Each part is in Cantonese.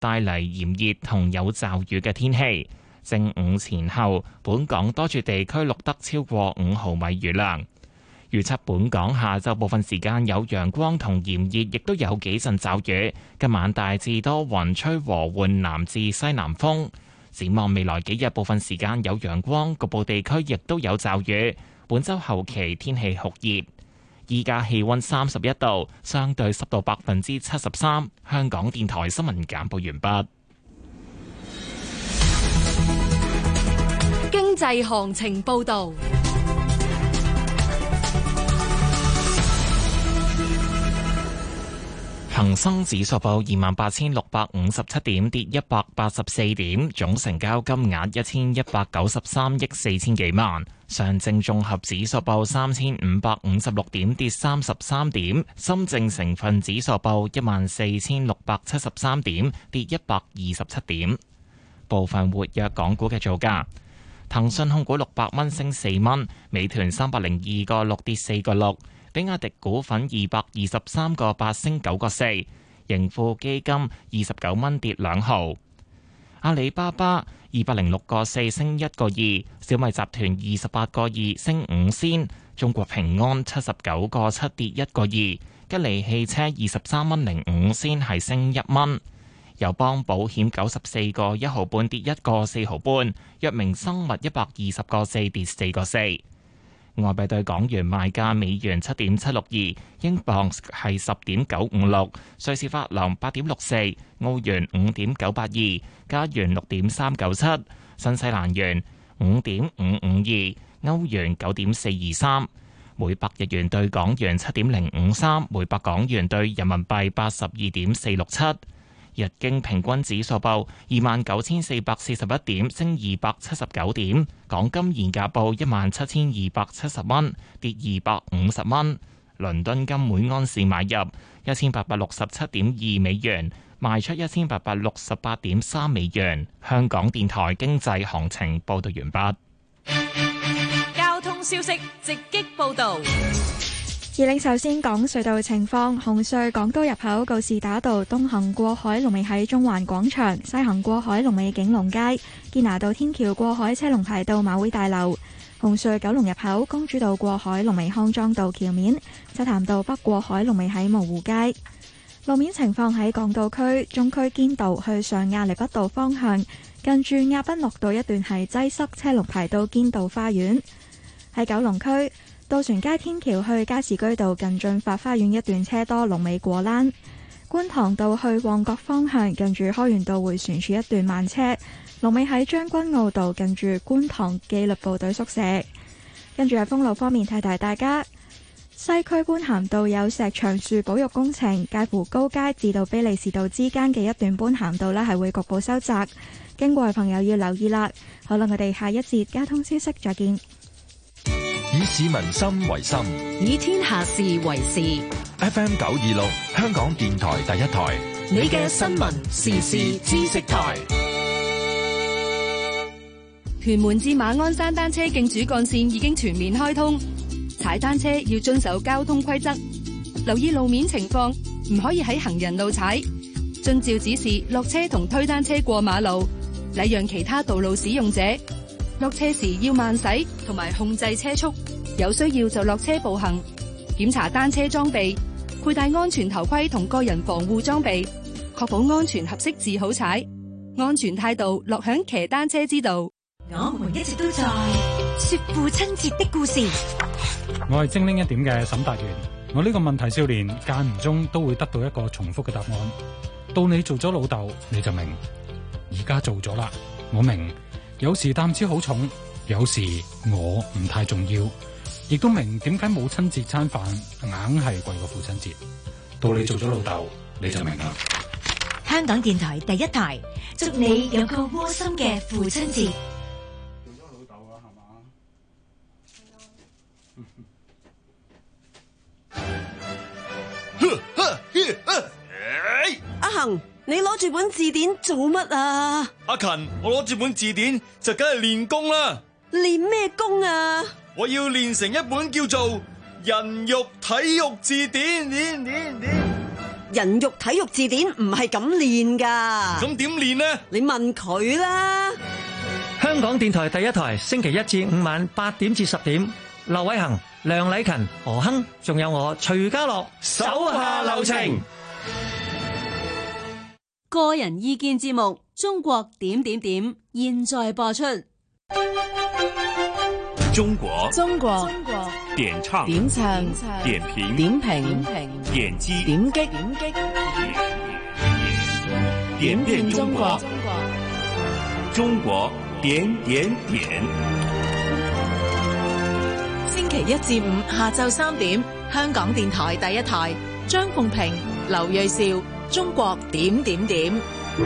帶嚟炎熱同有驟雨嘅天氣。正午前後，本港多處地區錄得超過5毫米雨量。預測本港下晝部分時間有陽光同炎熱，亦都有幾陣驟雨。今晚大致多雲，吹和緩南至西南風。展望未來幾日，部分時間有陽光，局部地區亦都有驟雨。本週後期天氣酷熱。依家氣溫31度，相對濕度73%。香港電台新聞簡報完畢。 經濟行情報道。 恒生指數報28,657點，跌184點，總成交金額1193億4千幾萬。上證綜合指數報3556點，跌33點。深證成分指數報14,673點，跌127點。部分活躍港股嘅造價：騰訊控股600蚊升4蚊，美團302個6跌4個6。比亞迪股份223個8升9個4，盈富基金29蚊跌2毫，阿里巴巴206個4升1個2，小米集團28個2升5仙，中國平安79個7跌1個2，吉利汽車23蚊05仙係升1蚊，友邦保險94個1毫半跌1個4毫半，藥明生物120個4跌4個4。外幣對港元賣價：美元7.762，英鎊係10.956，瑞士法郎8.64，澳元5.982，加元6.397，新西蘭元5.552，歐元9.423，每百日元對港元7.053，每百港元對人民幣82.467。日經平均指數報29,441點，升279點。港金現價報17,270蚊，跌250蚊。倫敦金每安士買入1867.2美元，賣出1868.3美元。香港電台經濟行情報道完畢。 交通消息直擊報道。 二領首先講隧道情況，紅隧港島入口告士打道東行過海龍尾喺中環廣場，西行過海龍尾景隆街，堅拿道天橋過海車龍排到馬會大樓。紅隧九龍入口公主道過海龍尾康莊道橋面，漆咸道北過海龍尾喺蕪湖街。路面情況喺港島區中區堅道去上亞厘畢道方向，近住亞賓樂道一段係擠塞，車龍排到堅道花園。喺九龍區渡船街天橋去加士居道近駿發花園一段車多，龍尾果欄。觀塘道去旺角方向近住開源道迴旋處一段慢車，龍尾喺將軍澳道近住觀塘紀律部隊宿舍。跟住喺封路方面提提大家，西區觀咸道有石牆樹保育工程，介乎高街至到卑利士道之間嘅一段觀咸道呢係會局部收窄，經過嘅朋友要留意啦。好啦，我哋下一節交通消息再見。 以市民心為心， 以天下事為事。 FM 926，香港電台第一台， 你嘅新聞時事知識台。屯門至馬鞍山單車徑主幹線已經全面開通，踩單車要遵守交通規則，留意路面情況，唔可以喺行人路踩，遵照指示落車同推單車過馬路，禮讓其他道路使用者。落車時要慢駛同埋控制車速，有需要就落車步行。檢查單車裝備，佩戴安全頭盔同個人防護裝備，確保安全合適至好踩。安全態度落響騎單車之道。 我們一直都在說父親節的故事。 我係精靈一點嘅沈達元。我呢個問題少年間唔中都會得到一個重複嘅答案，到你做咗老豆你就明。而家做咗啦，我明。有時擔子好重，有時我唔太重要，亦都明點解母親節餐飯硬係貴過父親節。到你做咗老豆，你就明啦。 香港電台第一台，祝你有個窩心嘅父親節。 做咗老豆啊，係嘛？ 阿恒，你攞住本字典做乜啊？ 阿勤，我攞住本字典就梗係練功啦。 練咩功啊？ 我要練成一本叫做《人肉體育字典》。 人肉體育字典唔係咁練㗎。 咁點練呢？ 你問佢啦。 香港電台第一台，星期一至五晚8點至10點，劉偉恒、梁禮勤、何亨，仲有我徐家樂， 手下留情。 個人意見節目《中國點點點》現在播出。 中國點唱點評點擊點點中國點點點。 星期一至五下晝3點，香港電台第一台，張鳳平、劉銳紹，中國點點點。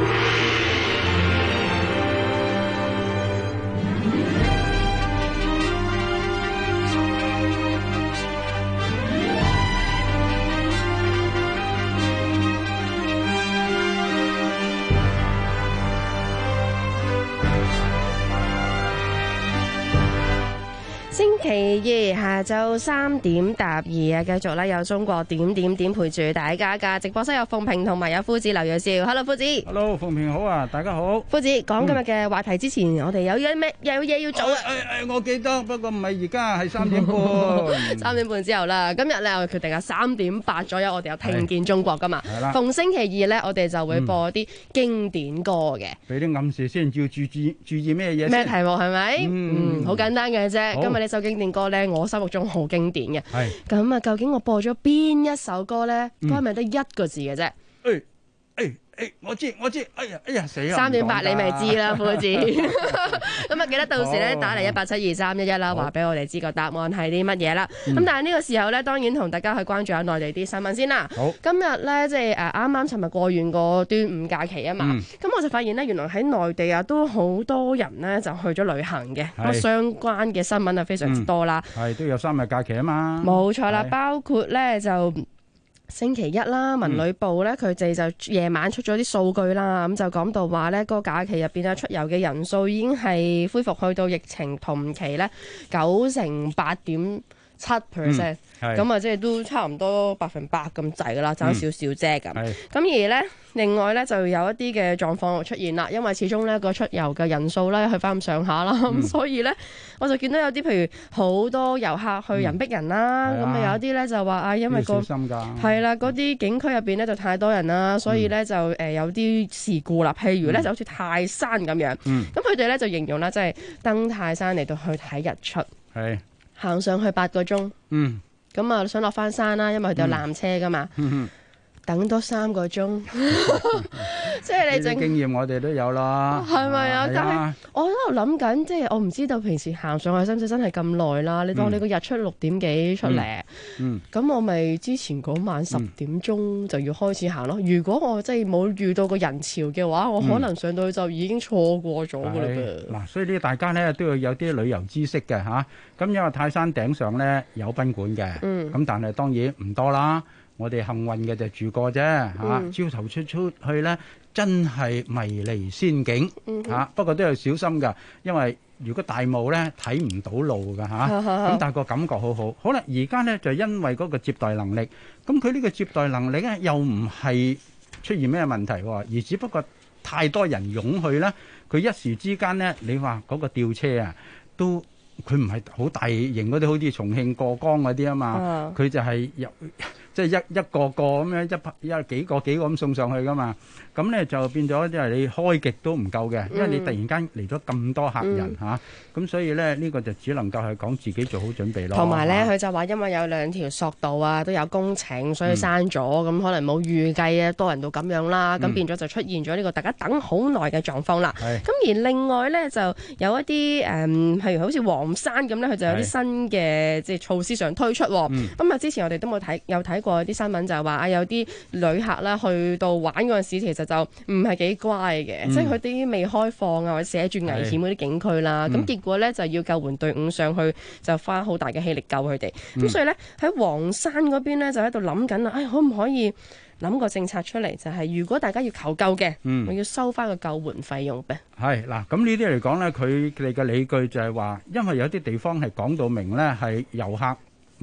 星期二下晝3點答2啊，繼續咧有中國點點點陪住大家噶。直播室有鳳平同埋有夫子劉銳紹。Hello， 夫子。 Hello， 鳳平好啊，大家好。 夫子講今日嘅話題之前，我哋有嘢要做啊。 我記得，不過唔係而家，係3點半。 3點半之後啦，今日咧我哋決定啊3點8左右，我哋有聽見中國噶嘛。 係啦。 逢星期二咧，我哋就會播啲經典歌嘅。 俾啲暗示先，要注意咩嘢？ 咩題目係咪？好簡單嘅啫。今日呢首經典歌咧，我心目中好經典嘅。係咁啊，究竟我播咗邊一首歌咧？歌係咪得1個字嘅啫？ 我知，哎呀死啦！ 3點8你咪知啦，夫子。咁啊，記得到時咧打嚟1872311啦，話俾我哋知個答案係啲乜嘢啦。咁但係呢個時候咧，當然同大家去關注下內地啲新聞先啦。好，今日咧即係啱啱尋日過完個端午假期啊嘛。咁我就發現咧，原來喺內地啊都好多人咧就去咗旅行嘅，咁相關嘅新聞啊非常之多啦。 係都有3日假期啊嘛。 冇錯啦，包括咧就星期一啦，文旅部咧佢哋就夜晚出咗啲數據啦，咁就講到話咧個假期入邊咧出遊嘅人數已經係恢復去到疫情同期咧98.7%，咁啊即係都差唔多100%咁滯噶啦，爭少少啫咁。咁而咧另外咧就有一啲嘅狀況出現啦，因為始終咧個出遊嘅人數咧去翻咁上下啦，咁所以咧我就見到有啲譬如好多遊客去人逼人啦，咁啊有一啲咧就話啊因為個係啦嗰啲景區入邊咧就太多人啦，所以咧就有啲事故啦，譬如咧就好似泰山咁樣，咁佢哋咧就形容啦，即係登泰山嚟到去睇日出，行上去8個鐘，咁啊想落翻山啦，因為佢哋有纜車噶嘛。等多3個鐘，即係你整經驗，我哋都有啦， 係咪啊？但係我喺度諗緊，即係我唔知道平時行上去使唔使真係咁耐啦？你當你個日出6點幾出嚟，咁我咪之前嗰晚10點鐘就要開始行咯。如果我真係冇遇到個人潮嘅話，我可能上到去就已經錯過咗噶啦噃。 嗱，所以呢大家咧都要有啲旅遊知識嘅嚇。咁因為泰山頂上咧有賓館嘅，咁但係當然唔多啦。我哋幸運嘅就住過啫嚇，朝頭出去咧真係迷離仙境嚇，不過都要小心㗎，因為如果大霧咧睇唔到路㗎嚇，咁但係個感覺好好。好啦，而家咧就因為嗰個接待能力，咁佢呢個接待能力咧又唔係出現咩問題喎，而只不過太多人湧去啦，佢一時之間咧，你話嗰個吊車啊都。佢唔係好大型嗰啲，好似重慶過江嗰啲啊嘛，佢就係即係一個個咁樣幾個咁送上去噶嘛，咁咧就變咗即係你開極都唔夠嘅，因為你突然間嚟咗咁多客人嚇，咁所以咧呢個就只能夠係講自己做好準備咯。 同埋咧，佢就話因為有2條索道啊都有工程，所以閂咗，咁可能冇預計啊多人到咁樣啦，咁變咗就出現咗呢個大家等好耐嘅狀況啦。咁而另外咧就有一啲譬如好似黃山咁咧，佢就有啲新嘅即係措施上推出。咁啊之前我哋都有睇過啲新聞就係話啊有啲旅客咧去到玩嗰陣時，其實就唔係幾乖嘅，即係佢啲未開放啊或者寫住危險嗰啲景區啦，咁結果咧就要救援隊伍上去，就花好大嘅氣力救佢哋。咁所以咧喺黃山嗰邊咧就喺度諗緊啊，可唔可以諗個政策出嚟，就係如果大家要求救嘅，我要收翻個救援費用嘅。 係嗱，咁呢啲嚟講咧，佢哋嘅理據就係話，因為有啲地方係講到明咧，係遊客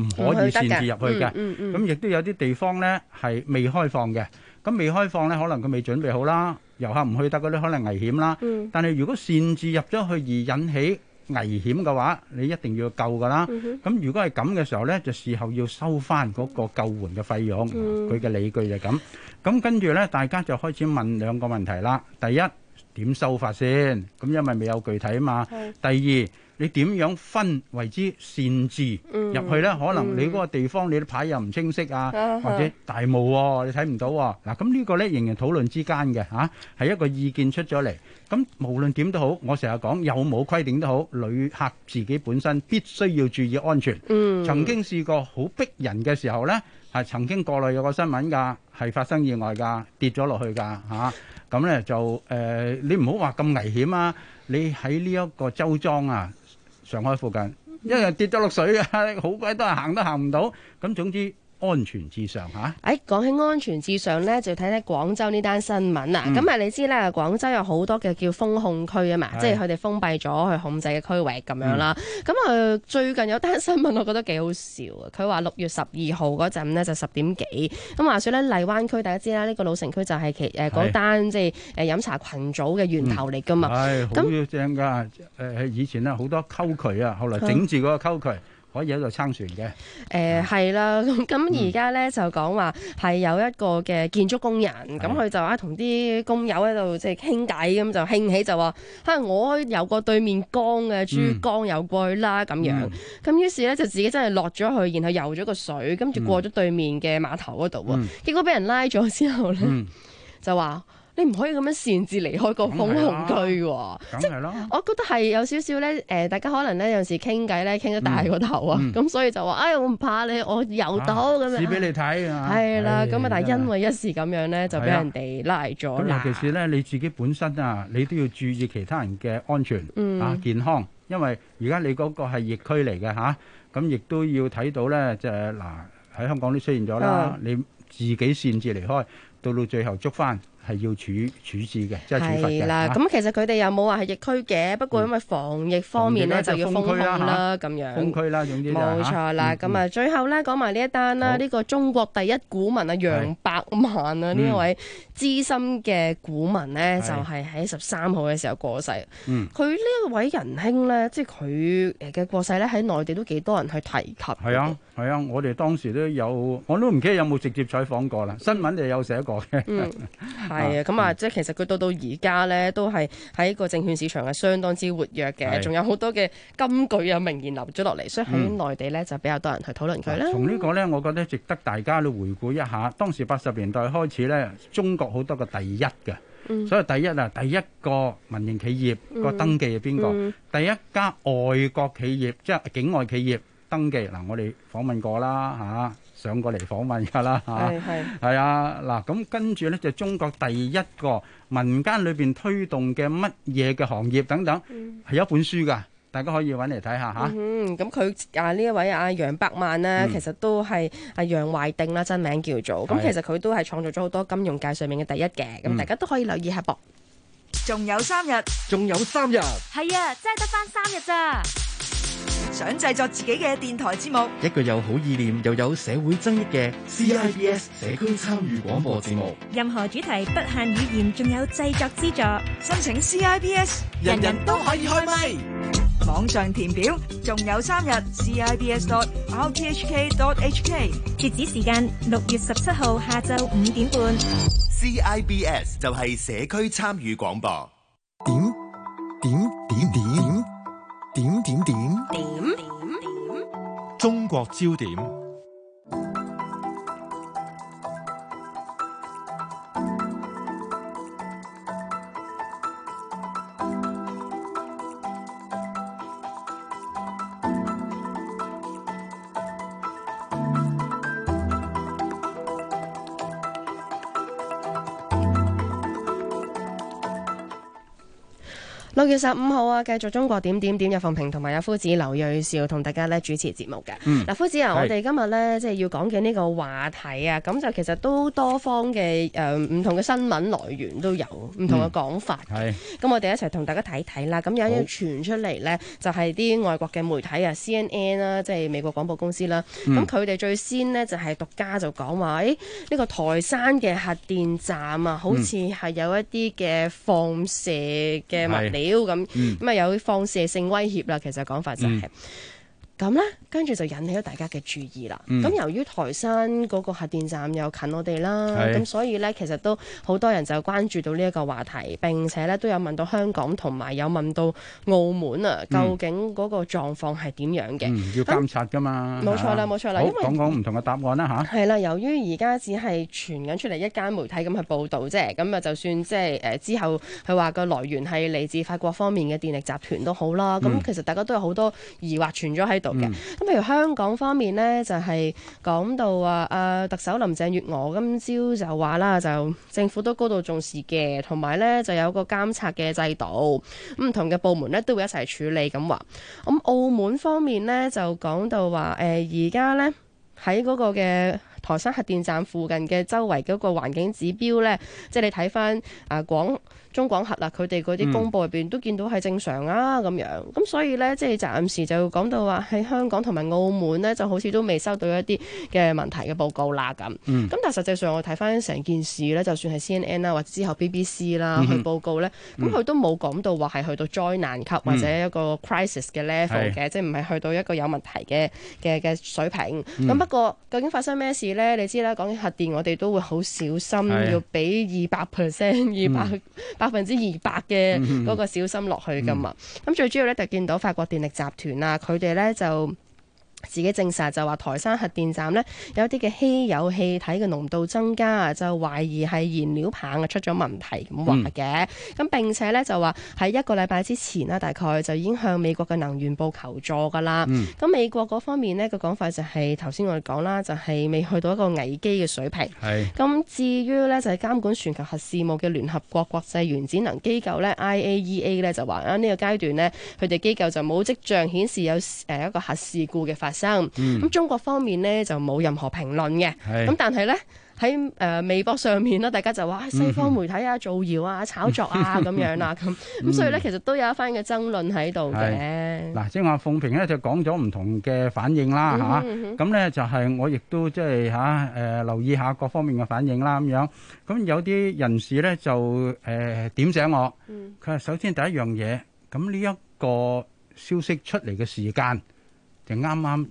唔可以擅自入去嘅。咁亦都有啲地方咧係未開放嘅。咁未開放咧，可能佢未準備好啦，遊客唔去得嗰啲可能危險啦。但係如果擅自入咗去而引起危險嘅話，你一定要救㗎啦。咁如果係咁嘅時候咧，就事後要收翻嗰個救援嘅費用。佢嘅理據就咁。咁跟住咧，大家就開始問兩個問題啦。第一，點收法先？咁因為未有具體啊嘛。第二，你點樣分為之擅自入去咧？可能你嗰個地方你啲牌又唔清晰啊，或者大霧喎，你睇唔到喎。嗱，咁呢個咧仍然討論之間嘅嚇，係一個意見出咗嚟。咁無論點都好，我成日講有冇規定都好，旅客自己本身必須要注意安全。曾經試過好逼人嘅時候咧，係曾經國內有個新聞㗎，係發生意外㗎，跌咗落去㗎嚇。咁咧就你唔好話咁危險啊！你喺呢一個周莊啊，上海附近，一日跌咗落水啊，好鬼多人行都行唔到。咁總之安全至上嚇。 講起安全至上咧，就睇睇廣州呢單新聞啦。咁你知咧，廣州有好多嘅叫封控區啊嘛，即係佢哋封閉咗去控制嘅區域咁樣啦。咁最近有單新聞，我覺得幾好笑啊！佢話6月12號嗰陣咧就10點幾，咁話説咧荔灣區大家知啦，呢個老城區就係嗰單即係飲茶群組嘅源頭嚟噶嘛。係好正㗎！以前咧好多溝渠啊，後來整治嗰個溝渠。可以喺度撐船嘅， 係啦。咁而家咧就講話係有一個嘅建築工人，咁佢就同啲工友喺度即係傾偈，咁就興起就話我遊過對面江嘅珠江遊過去啦咁樣。咁於是咧就自己真係落咗去，然後游咗個水，跟住過咗對面嘅碼頭嗰度喎。結果俾人拉咗之後咧，就話，你唔可以咁樣擅自離開個封控區喎，即係我覺得係有少少咧，大家可能咧有時傾偈咧傾得大個頭啊，咁所以就話，我唔怕你，我游到咁樣， 試俾你睇啊，係啦，咁但係因為一時咁樣咧，就俾人哋拉咗啦。 尤其是咧你自己本身啊，你都要注意其他人嘅安全健康，因為而家你嗰個係疫區嚟嘅嚇，咁亦都要睇到咧，就係嗱喺香港都出現咗啦，你自己擅自離開，到最後捉翻。係要處置嘅，即係處罰嘅。係啦， 咁其實佢哋又冇話係疫區嘅，不過因為防疫方面咧就要封控啦，咁樣。 封區啦，總之冇錯啦。咁最後咧講埋呢一單啦，呢個中國第一股民啊楊百萬啊呢一位資深嘅股民咧，就係喺13號嘅時候過世。佢呢一位仁兄咧，即係佢嘅過世咧喺內地都幾多人去提及。 係啊，我哋當時都有，我都唔記得有冇直接採訪過啦。新聞就有寫過嘅。 係啊，咁即係其實佢到而家咧，都係喺個證券市場係相當之活躍嘅，仲有好多嘅金句啊名言留咗落嚟，所以喺內地咧就比較多人去討論佢啦。 從呢個咧，我覺得值得大家都回顧一下，當時80年代開始咧，中國好多個第一嘅，所以第一個民營企業個登記係邊個？第一家外國企業，即係境外企業登記嗱，我哋訪問過啦上過嚟訪問㗎啦係啊嗱，咁跟住咧就中國第一個民間裏邊推動嘅乜嘢嘅行業等等，係有一本書㗎，大家可以揾嚟睇下嚇。 咁佢呢一位楊百萬呢，其實都係楊懷定啦，真名叫做。咁其實佢都係創造咗好多金融界上面嘅第一嘅，咁大家都可以留意下噃。 仲有3日，係啊，真係得返3日咋。想製作自己嘅電台節目， 一個有好意念又有社會爭議嘅 CIBS 社區參與廣播節目， 任何主題不限語言，仲有製作資助， 申請 CIBS 人人都可以開咪，網上填表，仲有3日 CIBS.RTHK.HK， 截止時間6月17號下晝5點半。 CIBS 就係社區參與廣播。 中國焦點。 6月15號啊，繼續中國點點點，有鳳平同埋有夫子劉銳紹同大家咧主持節目嘅。嗱，夫子啊，我哋今日咧即係要講嘅呢個話題啊，咁就其實都多方嘅唔同嘅新聞來源都有唔同嘅講法。咁我哋一齊同大家睇睇啦。咁有一傳出嚟咧，就係啲外國嘅媒體啊 CNN 啦，即係美國廣播公司啦。咁佢哋最先呢，就係獨家就講話，呢個台山嘅核電站啊，好似係有一啲嘅放射嘅物料。咁啊有放射性威脅啦，其實講法就係咁咧，跟住就引起咗大家嘅注意啦。咁由於台山嗰個核電站又近我哋啦，咁所以咧其實都好多人就關注到呢一個話題，並且咧都有問到香港同埋有問到澳門啊，究竟嗰個狀況係點樣嘅？ 要監察噶嘛？ 冇錯啦，冇錯啦。因為講講唔同嘅答案啦嚇。 係啦，由於而家只係傳緊出嚟一間媒體咁去報導啫，咁啊就算即係之後佢話個來源係嚟自法國方面嘅電力集團都好啦，咁其實大家都有好多疑惑存咗喺度。咁譬如香港方面呢，就係講到話特首林鄭月娥今朝就話啦，就政府都高度重視嘅，同埋呢就有個監察嘅制度，唔同嘅部門呢都會一齊處理咁話。咁澳門方面呢，就講到話而家呢喺嗰個嘅台山核電站附近嘅周圍嗰個環境指標呢，即係你睇翻中廣核啦，佢哋嗰啲公佈入邊都見到係正常啊咁樣，咁所以呢，即係暫時就講到話喺香港同埋澳門呢，就好似都未收到一啲嘅問題嘅報告啦咁。咁但係實際上我睇翻成件事呢，就算係 CNN 啦，或者之後 BBC 啦去報告呢，咁佢都冇講到話係去到災難級或者一個 crisis 嘅 level 嘅，即係唔係去到一個有問題嘅水平。咁不過究竟發生咩事呢？你知啦，講緊核電我哋都會好小心，要俾200%、200%嘅嗰個小心落去噶嘛。咁最主要咧就見到法國電力集團啊，佢哋咧就自己證實就話台山核電站呢有啲嘅稀有氣體嘅濃度增加，就懷疑係燃料棒出咗問題咁話嘅。咁並且呢就話喺1個禮拜之前啦，大概就已經向美國嘅能源部求助噶啦。咁美國嗰方面呢個講法就係頭先我哋講啦，就係未去到一個危機嘅水平。咁至於呢就係監管全球核事務嘅聯合國國際原子能機構呢 IAEA 呢就話呢個階段呢，佢哋機構就冇跡象顯示有一個核事故嘅發生。咁中國方面呢就冇任何評論嘅，咁但係呢喺微博上面啦，大家就話西方媒體啊造謠啊炒作啊咁樣啦咁所以呢，其實都有一番嘅爭論喺度嘅。 嗱，即係話鳳平呢就講咗唔同嘅反應啦嚇，咁呢就係我亦都即係留意下各方面嘅反應啦咁樣。咁有啲人士呢就點醒我，佢話首先第一樣嘢，咁呢一個消息出嚟嘅時間，就啱啱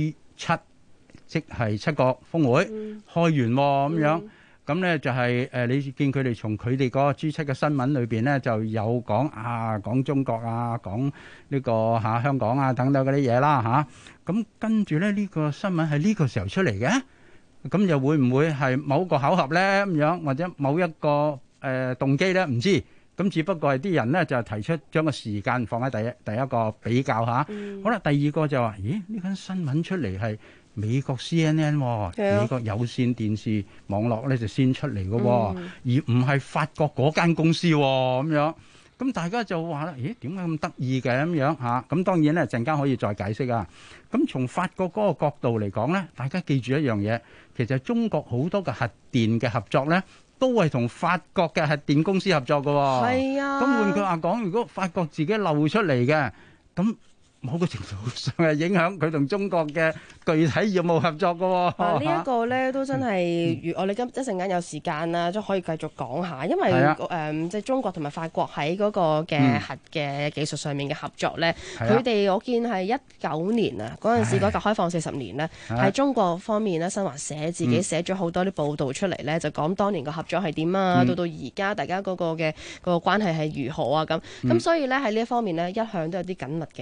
G7， 即係7國峰會開完咁樣，咁咧就係你見佢哋從佢哋嗰個 G7 嘅新聞裏邊咧，就有講中國啊，講呢個香港啊等等嗰啲嘢啦嚇。咁跟住咧呢個新聞係呢個時候出嚟嘅，咁又會唔會係某個巧合咧咁樣，或者某一個動機咧？唔知。咁只不過係啲人咧就提出將個時間放喺第一個比較下。好啦，第二個就話：咦，呢間新聞出嚟係美國 CNN，美國有線電視網絡咧就先出嚟嘅，而唔係法國嗰間公司咁樣。咁大家就話啦：咦，點解咁得意嘅咁樣嚇？咁當然咧陣間可以再解釋啊。咁從法國嗰個角度嚟講咧，大家記住一樣嘢，其實中國好多嘅核電嘅合作咧，都係同法國嘅核電公司合作嘅。係啊。咁換句話講，如果法國自己漏出嚟嘅，咁某個程度上係影響佢同中國嘅具體業務合作嘅。呢一個咧都真係，我哋今一陣間有時間啦，都可以繼續講下，因為即係中國同埋法國喺嗰個嘅核嘅技術上面嘅合作咧，佢哋我見係19年啊嗰陣時改革開放40年咧，喺中國方面咧，新華社自己寫咗好多啲報導出嚟咧，就講當年個合作係點啊，到而家大家嗰個嘅個關係係如何啊咁，所以咧喺呢一方面咧，一向都有啲緊密嘅合作。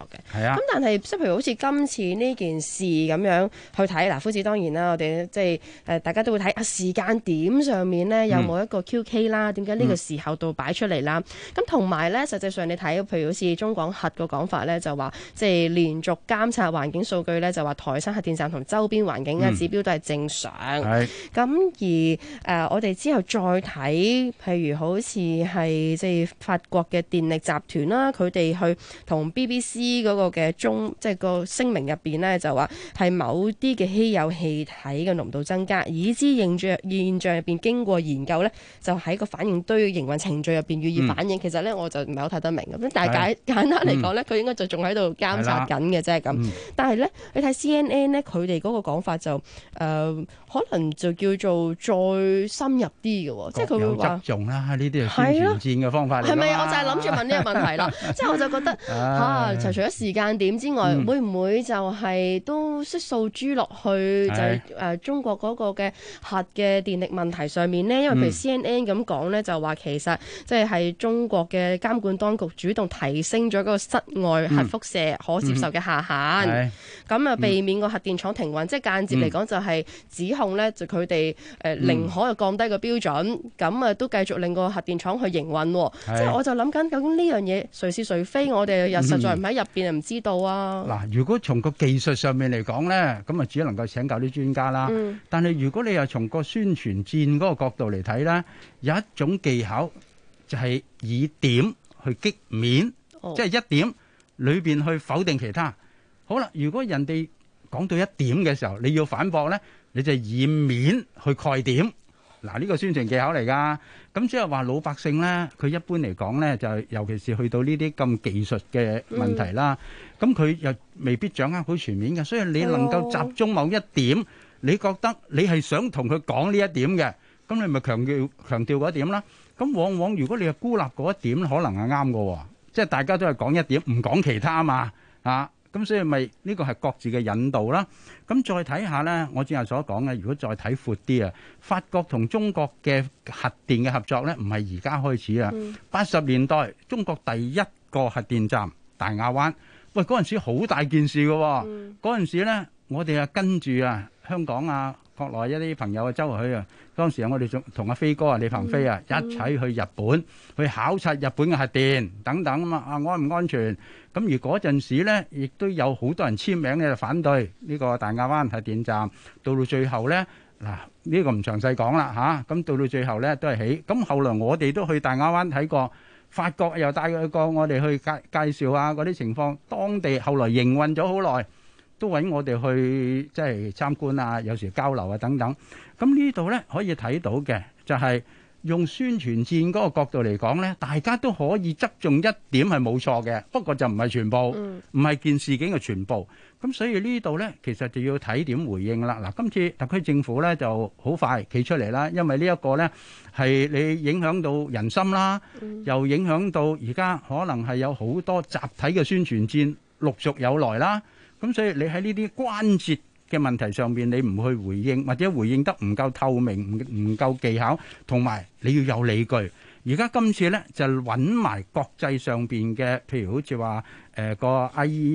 嘅。 係啊。 咁但係即係譬如好似今次呢件事咁樣去睇，嗱，夫子當然啦，我哋即係大家都會睇時間點上面咧有冇一個 QK 啦，點解呢個時候度擺出嚟啦？咁同埋咧，實際上你睇，譬如好似中廣核個講法咧，就話即係連續監察環境數據咧，就話台山核電站同周邊環境嘅指標都係正常。咁而我哋之後再睇，譬如好似係即係法國嘅電力集團啦，佢哋去同 BBC 嗰個嘅即係個聲明入邊咧，就話係某啲嘅稀有氣體嘅濃度增加，已知現象入邊經過研究咧，就喺個反應堆營運程序入邊予以反映。其實咧我就唔係好睇得明咁，但係簡單嚟講咧，佢應該就仲喺度監察緊嘅啫咁。但係咧，你睇 CNN 咧，佢哋嗰個講法就可能就叫做再深入啲嘅喎，即係佢會話側重啦，呢啲係宣傳戰嘅方法嚟。 係咪啊？我就係諗住問呢個問題啦。即係我就覺得就除咗時間點之外，會唔會就係都悉數諸落去就係中國嗰個嘅核嘅電力問題上面呢？因為譬如 CNN 咁講咧，就話其實即係中國嘅監管當局主動提升咗嗰個室外核輻射可接受嘅下限，咁啊避免個核電廠停運，即係間接嚟講就係指控咧，就佢哋寧可降低個標準，咁啊都繼續令個核電廠去營運。即係我就諗緊究竟呢樣嘢誰是誰非，我哋又實在唔喺入邊唔知道啊。 嗱，如果從個技術上面嚟講咧，咁啊只能夠請教啲專家啦。但係如果你又從個宣傳戰嗰個角度嚟睇咧，有一種技巧就係以點去擊面，即係一點裏邊去否定其他。好啦，如果人哋講到一點嘅時候，你要反駁咧，你就以面去蓋點。嗱，呢個宣傳技巧嚟㗎。咁即係話老百姓咧，佢一般嚟講咧，就尤其是去到呢啲咁技術嘅問題啦，咁佢又未必掌握好全面嘅，所以你能夠集中某一點，你覺得你係想同佢講呢一點嘅，咁你咪強調嗰一點啦。咁往往如果你係孤立嗰一點，可能係啱嘅，即係大家都係講一點，唔講其他嘛，咁所以咪呢個係各自嘅引導啦。咁再睇下呢，我之前所講嘅，如果再睇闊啲啊，法國同中國嘅核電嘅合作呢，唔係而家開始啊。80年代中國第一個核電站大亞灣，喂，嗰陣時好大件事嘅喎。嗰陣時呢，我哋啊跟住啊香港啊國內一啲朋友啊周圍去啊。當時我哋仲同阿飛哥啊李鵬飛啊一齊去日本去考察日本嘅核電等等啊嘛，安唔安全？咁而嗰陣時咧，亦都有好多人簽名咧反對呢個大亞灣核電站。到最後咧，嗱呢個唔詳細講啦嚇。咁到最後咧都係起。咁後來我哋都去大亞灣睇過，法國又帶過我哋去介紹下嗰啲情況。當地後來營運咗好耐，都揾我哋去即係參觀啊，有時交流啊等等。咁呢度咧可以睇到嘅就係用宣傳戰嗰個角度嚟講咧，大家都可以側重一點係冇錯嘅，不過就唔係全部，唔係件事件嘅全部。咁所以呢度咧其實就要睇點回應啦。嗱，今次特區政府咧就好快企出嚟啦，因為呢一個咧係你影響到人心啦，又影響到而家可能係有好多集體嘅宣傳戰陸續有來啦。咁所以你喺呢啲關節嘅問題上邊，你唔去回應，或者回應得唔夠透明、唔夠技巧，同埋你要有理據。而家今次咧就揾埋國際上邊嘅，譬如好似話個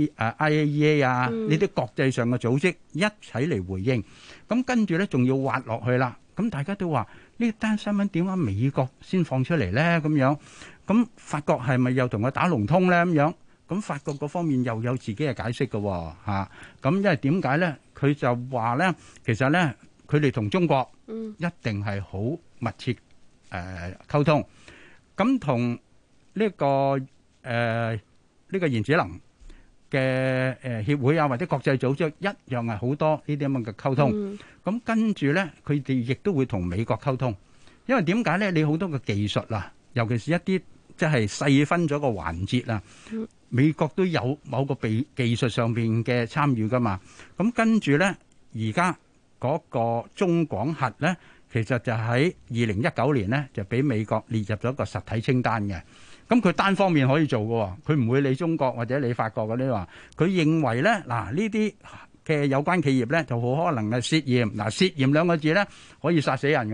IAEA 啊呢啲國際上嘅組織一齊嚟回應。咁跟住咧仲要挖落去啦。咁大家都話呢單新聞點解美國先放出嚟咧？咁樣咁法國係咪又同佢打龍通咧？咁樣咁法國嗰方面又有自己嘅解釋嘅嚇。咁因為點解咧？佢就話咧，其實咧佢哋同中國一定係好密切溝通。咁同呢個原子能嘅協會啊，或者國際組織一樣係好多呢啲咁嘅溝通。咁跟住咧，佢哋亦都會同美國溝通。因為點解咧？你好多嘅技術啊，尤其是一啲即係細分咗個環節啊，美國都有某個技術上邊嘅參與噶嘛。咁跟住咧，而家嗰個中廣核咧，其實就喺2019年咧就俾美國列入咗個實體清單嘅。咁佢單方面可以做嘅，佢唔會理中國或者理法國嗰啲話。佢認為咧，嗱呢啲嘅有關企業咧就好可能係涉嫌。嗱，涉嫌兩個字咧可以殺死人嘅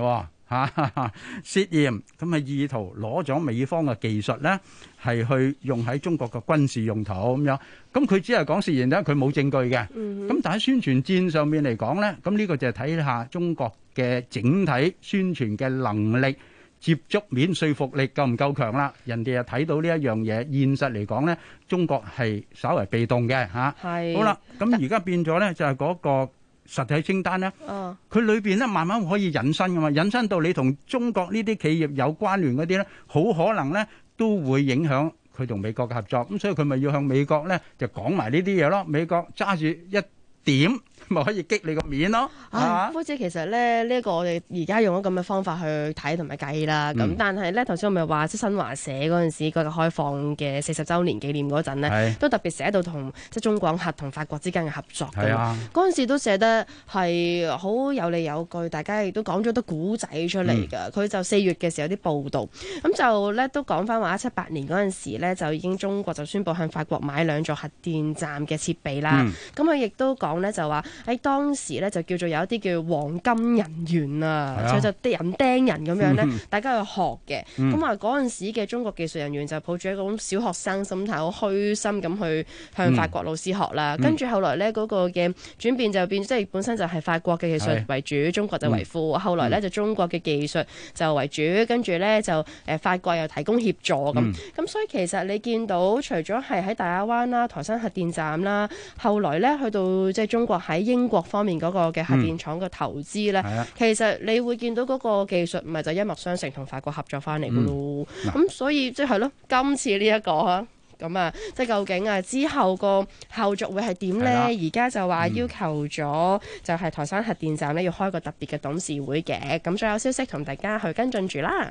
涉嫌咁係意圖攞咗美方嘅技術咧，係去用喺中國嘅軍事用途咁樣。咁佢只係講涉嫌啫，佢冇證據嘅。咁但喺宣傳戰上面嚟講咧，咁呢個就係睇下中國嘅整體宣傳嘅能力、接觸面、說服力夠唔夠強啦。人哋又睇到呢一樣嘢，現實嚟講咧，中國係稍為被動嘅嚇。係。好啦，咁而家變咗咧，就係嗰個實體清單咧，佢裏邊咧慢慢可以引申噶嘛，引申到你同中國呢啲企業有關聯嗰啲咧，好可能咧都會影響佢同美國嘅合作。咁所以佢咪要向美國咧就講埋呢啲嘢咯。美國揸住一點咪可以激你個面咯。 夫子其實咧呢個我哋而家用咗咁嘅方法去睇同埋計啦。咁但係咧頭先我咪話即新華社嗰陣時改革開放嘅40週年紀念嗰陣咧，都特別寫到同即中廣核同法國之間嘅合作嘅。嗰陣時都寫得係好有理有據，大家亦都講咗啲古仔出嚟㗎。佢就4月嘅時候有啲報導，咁就咧都講翻話178年嗰陣時咧就已經中國就宣布向法國買2座核電站嘅設備啦。咁佢亦都講咧就話喺當時咧就叫做有一啲叫黃金人員啊，所以就啲人釘人咁樣咧，大家去學嘅。咁話嗰陣時嘅中國技術人員就抱住一個咁小學生心態，好虛心咁去向法國老師學啦。跟住後來咧嗰個嘅轉變就變，即係本身就係法國嘅技術為主，中國就為輔。後來咧就中國嘅技術就為主，跟住咧就法國又提供協助咁。咁所以其實你見到除咗係喺大亞灣啦、台山核電站啦，後來咧去到即係中國喺英國方面嗰個嘅核電廠嘅投資咧，其實你會見到嗰個技術唔係就一脈相承，同法國合作翻嚟嘅咯。咁所以即係咯，今次呢一個嚇咁啊，即係究竟啊之後個後續會係點咧？而家就話要求咗就係台山核電站咧要開個特別嘅董事會嘅。咁再有消息同大家去跟進住啦。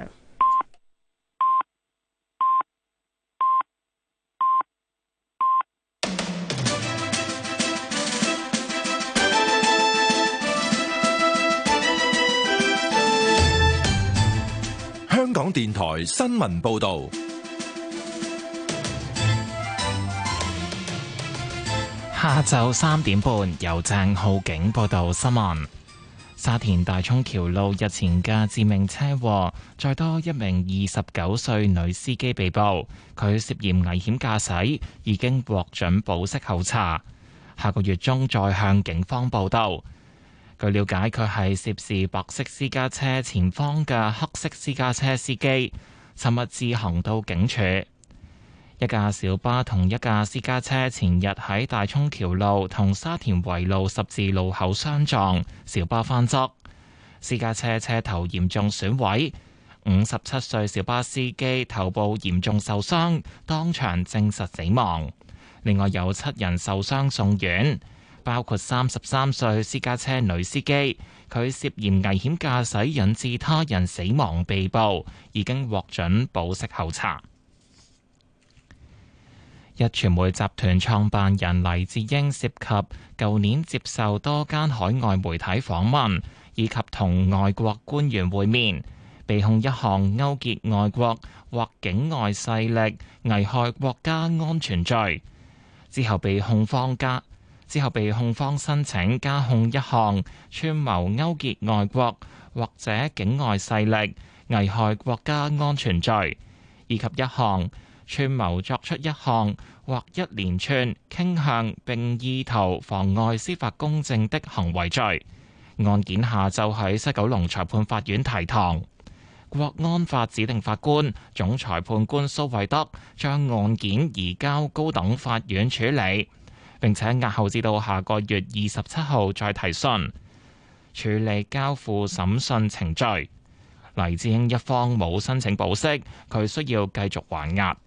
香港電台新聞報道， 下晝3點半由鄭浩景報道新聞。沙田大涌橋路日前嘅致命車禍，再多一名29歲女司機被捕，佢涉嫌危險駕駛，已經獲准保釋候查，下個月中再向警方報到。據了解，佢係涉事白色私家車前方嘅黑色私家車司機，尋日自行到警署。一架小巴同一架私家車前日喺大涌橋路同沙田圍路十字路口相撞，小巴翻側，私家車車頭嚴重損毀，57歲小巴司機頭部嚴重受傷，當場證實死亡。另外有7人受傷送院，包括33歲私家車女司機，佢涉嫌危險駕駛引致他人死亡被捕，已經獲准保釋候查。壹傳媒集團創辦人黎智英涉及舊年接受多間海外媒體訪問，以及同外國官員會面，被控一項勾結外國或境外勢力危害國家安全罪。之後被控方申請加控一項串謀勾結外國或者境外勢力危害國家安全罪，以及一項串謀作出一項或一連串傾向並意圖妨礙司法公正的行為罪。案件下晝喺西九龍裁判法院提堂。國安法指定法官總裁判官蘇惠德將案件移交高等法院處理，並且押後至到下個月27號再提訊處理交付審訊程序。黎智英一方冇申請保釋，佢需要繼續還押。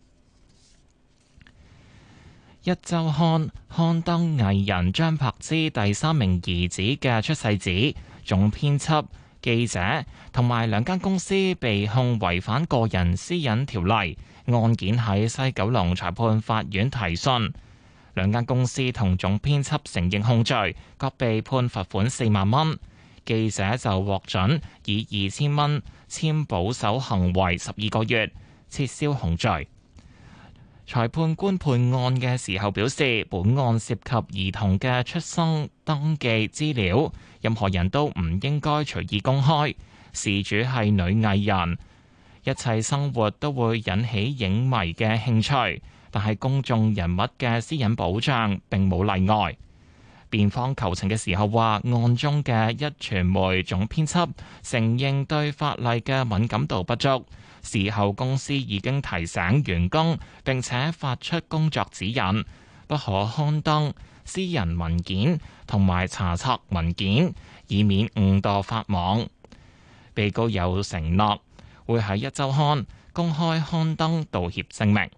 壹週刊刊登藝人張柏芝第3名兒子嘅出世紙，總編輯、記者同埋2間公司被控違反個人私隱條例，案件喺西九龍裁判法院提訊。2間公司同總編輯承認控罪，各被判罰款4萬蚊。記者就獲准以2000蚊簽保守行為12個月，撤銷控罪。裁判官判案嘅時候表示，本案涉及兒童嘅出生登記資料，任何人都唔應該隨意公開。 事主係女藝人，一切生活都會引起影迷嘅興趣，但係公眾人物嘅私隱保障並冇例外。辯方求情嘅時候話，案中嘅壹傳媒總編輯承認對法例嘅敏感度不足，事後公司已經提醒員工，並且發出工作指引，不可刊登私人文件同埋查冊文件，以免誤墮法網。被告有承諾會喺壹週刊公開刊登道歉聲明。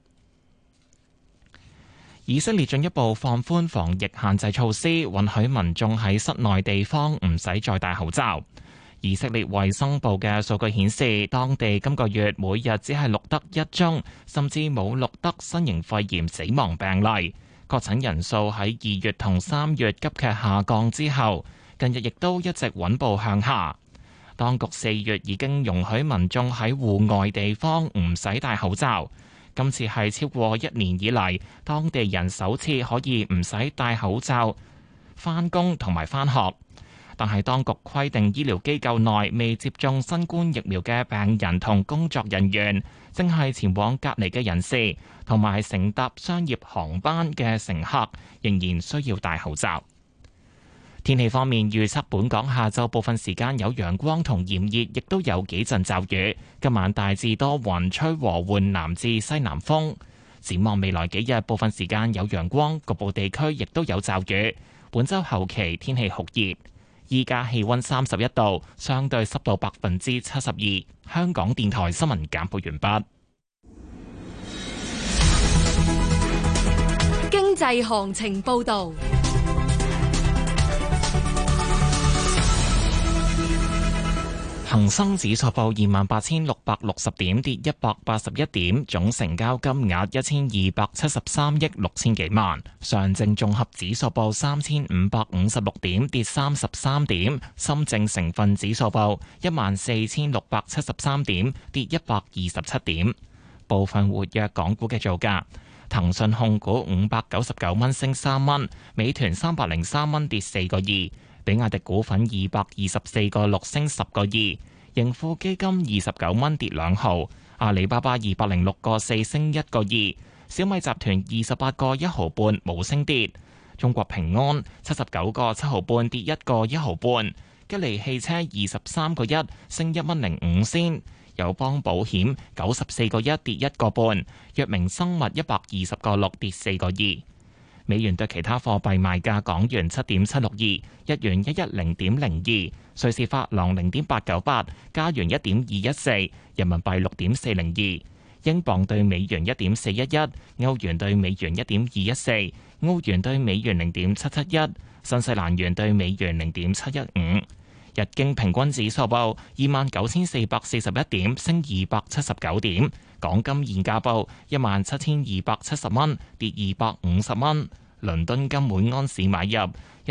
以色列進一步放寬防疫限制措施，允許民眾喺室內地方唔使再戴口罩。以色列衛生部嘅數據顯示，當地今個月每日只係錄得1宗，甚至冇錄得新型肺炎死亡病例。確診人數喺2月同3月急劇下降之後，近日亦都一直穩步向下。當局4月已經容許民眾喺戶外地方唔使戴口罩。今次係超過1年以嚟，當地人首次可以唔使戴口罩返工同埋返學。但係當局規定，醫療機構內未接種新冠疫苗嘅病人同工作人員，正係前往隔離嘅人士，同埋乘搭商業航班嘅乘客，仍然需要戴口罩。天氣方面，預測本港下晝部分時間有陽光同炎熱，亦都有幾陣驟雨。今晚大致多雲，吹和緩南至西南風。展望未來幾日，部分時間有陽光，局部地區亦都有驟雨。本週後期天氣酷熱。依家氣溫31度，相對濕度72%。香港電台新聞簡報完畢。 經濟行情報導。 恒生指數報28,660點，跌181點，總成交金額1273億6千幾萬。上證綜合指數報3556點，跌33點。深證成分指數報14,673點，跌127點。部分活躍港股嘅造價：騰訊控股599蚊升3蚊，美團303蚊跌4個2。比亞迪股份224個6升10個2，盈富基金29蚊跌2毫，阿里巴巴206個4升1個2，小米集團28個1毫半冇升跌，中國平安79個7毫半跌1個1毫半，吉利汽車23個1升1蚊05仙，友邦保險94個1跌1個半，藥明生物120個6跌4個2。美元對其他貨幣賣價：港元7.762，日元110.02，瑞士法郎0.898，加元1.214，人民幣6.402，英鎊對美元1.411，歐元對美元1.214，澳元對美元0.771，新西蘭元對美元0.715。日經平均指數報29,441點，升279點。港金現價報17,270蚊，跌250蚊。倫敦金每安士買入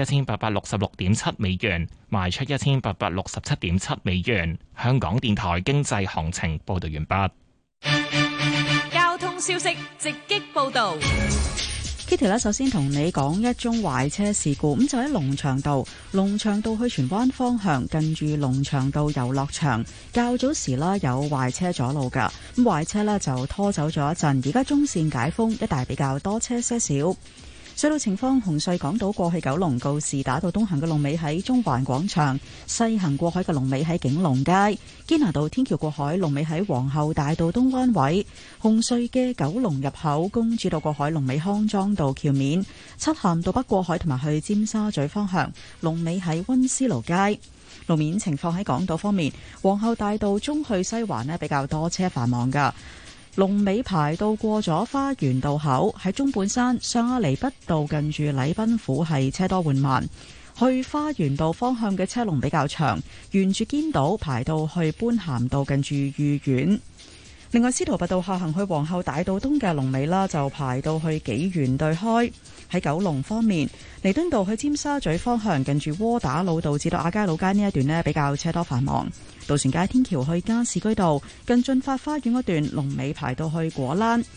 1866.7美元，賣出1867.7美元。香港電台經濟行情報道完畢。 交通消息直擊報道。 Kitty 咧，首先同你講一宗壞車事故，咁就喺龍翔道去荃灣方向，近住龍翔道遊樂場，較早時啦有壞車阻路噶，咁壞車呢就拖走咗一陣，而家中線解封，一帶比較多車些少。隧道情況：紅隧港島過去九龍告士打道東行嘅龍尾喺中環廣場，西行過海嘅龍尾喺景隆街；堅拿道天橋過海龍尾喺皇后大道東灣位；紅隧嘅九龍入口公主道過海龍尾康莊道橋面；漆咸道北過海同埋去尖沙咀方向龍尾喺溫思勞街。路面情況喺港島方面，皇后大道中去西環呢比較多車繁忙噶。龍尾排到過咗花園道口，喺中半山上亞厘畢道近住禮賓府係車多緩慢，去花園道方向嘅車龍比較長，沿住堅道排到去般咸道近住御苑。另外，司徒拔道下行去皇后大道東嘅龍尾啦，就排到去紀元對開。喺九龍方面，彌敦道去尖沙咀方向近住窩打老道至到亞皆老街呢一段呢比較車多繁忙。渡船街天橋去加士居道近駿發花園嗰段龍尾排到去果欄。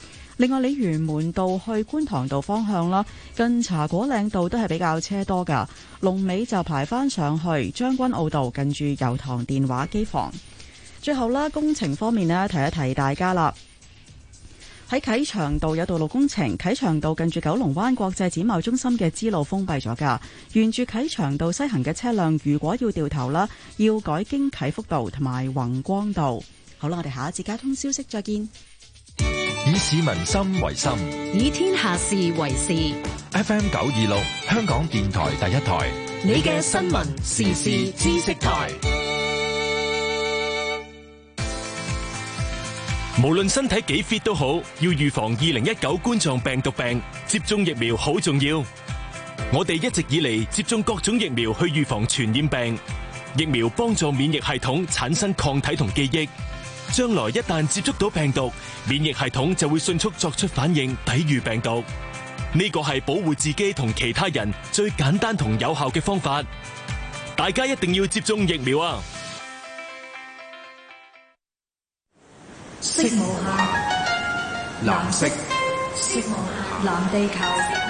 另外，鯉魚門道去觀塘道方向啦，近茶果嶺道都係比較車多㗎。龍尾就排返上去將軍澳道近住油塘電話機房。最後啦，工程方面呢，提一提大家啦。喺啟祥道有道路工程，啟祥道近住九龍灣國際展貿中心嘅支路封閉咗㗎。沿住啟祥道西行嘅車輛，如果要掉頭啦，要改經啟福道同埋宏光道。好啦，我哋下一節交通消息再見。 以市民心為心， 以天下事為事。 FM 926，香港電台第一台， 你嘅新聞時事知識台。 無論身體幾 fit 都好，要預防2019冠狀病毒病，接種疫苗好重要。我哋一直以嚟接種各種疫苗去預防傳染病，疫苗幫助免疫系統產生抗體同記憶，將來一旦接觸到病毒，免疫系統就會迅速作出反應，抵禦病毒。呢個係保護自己同其他人最簡單同有效嘅方法。大家一定要接種疫苗啊！ 色無限，藍色，色無限，藍地球。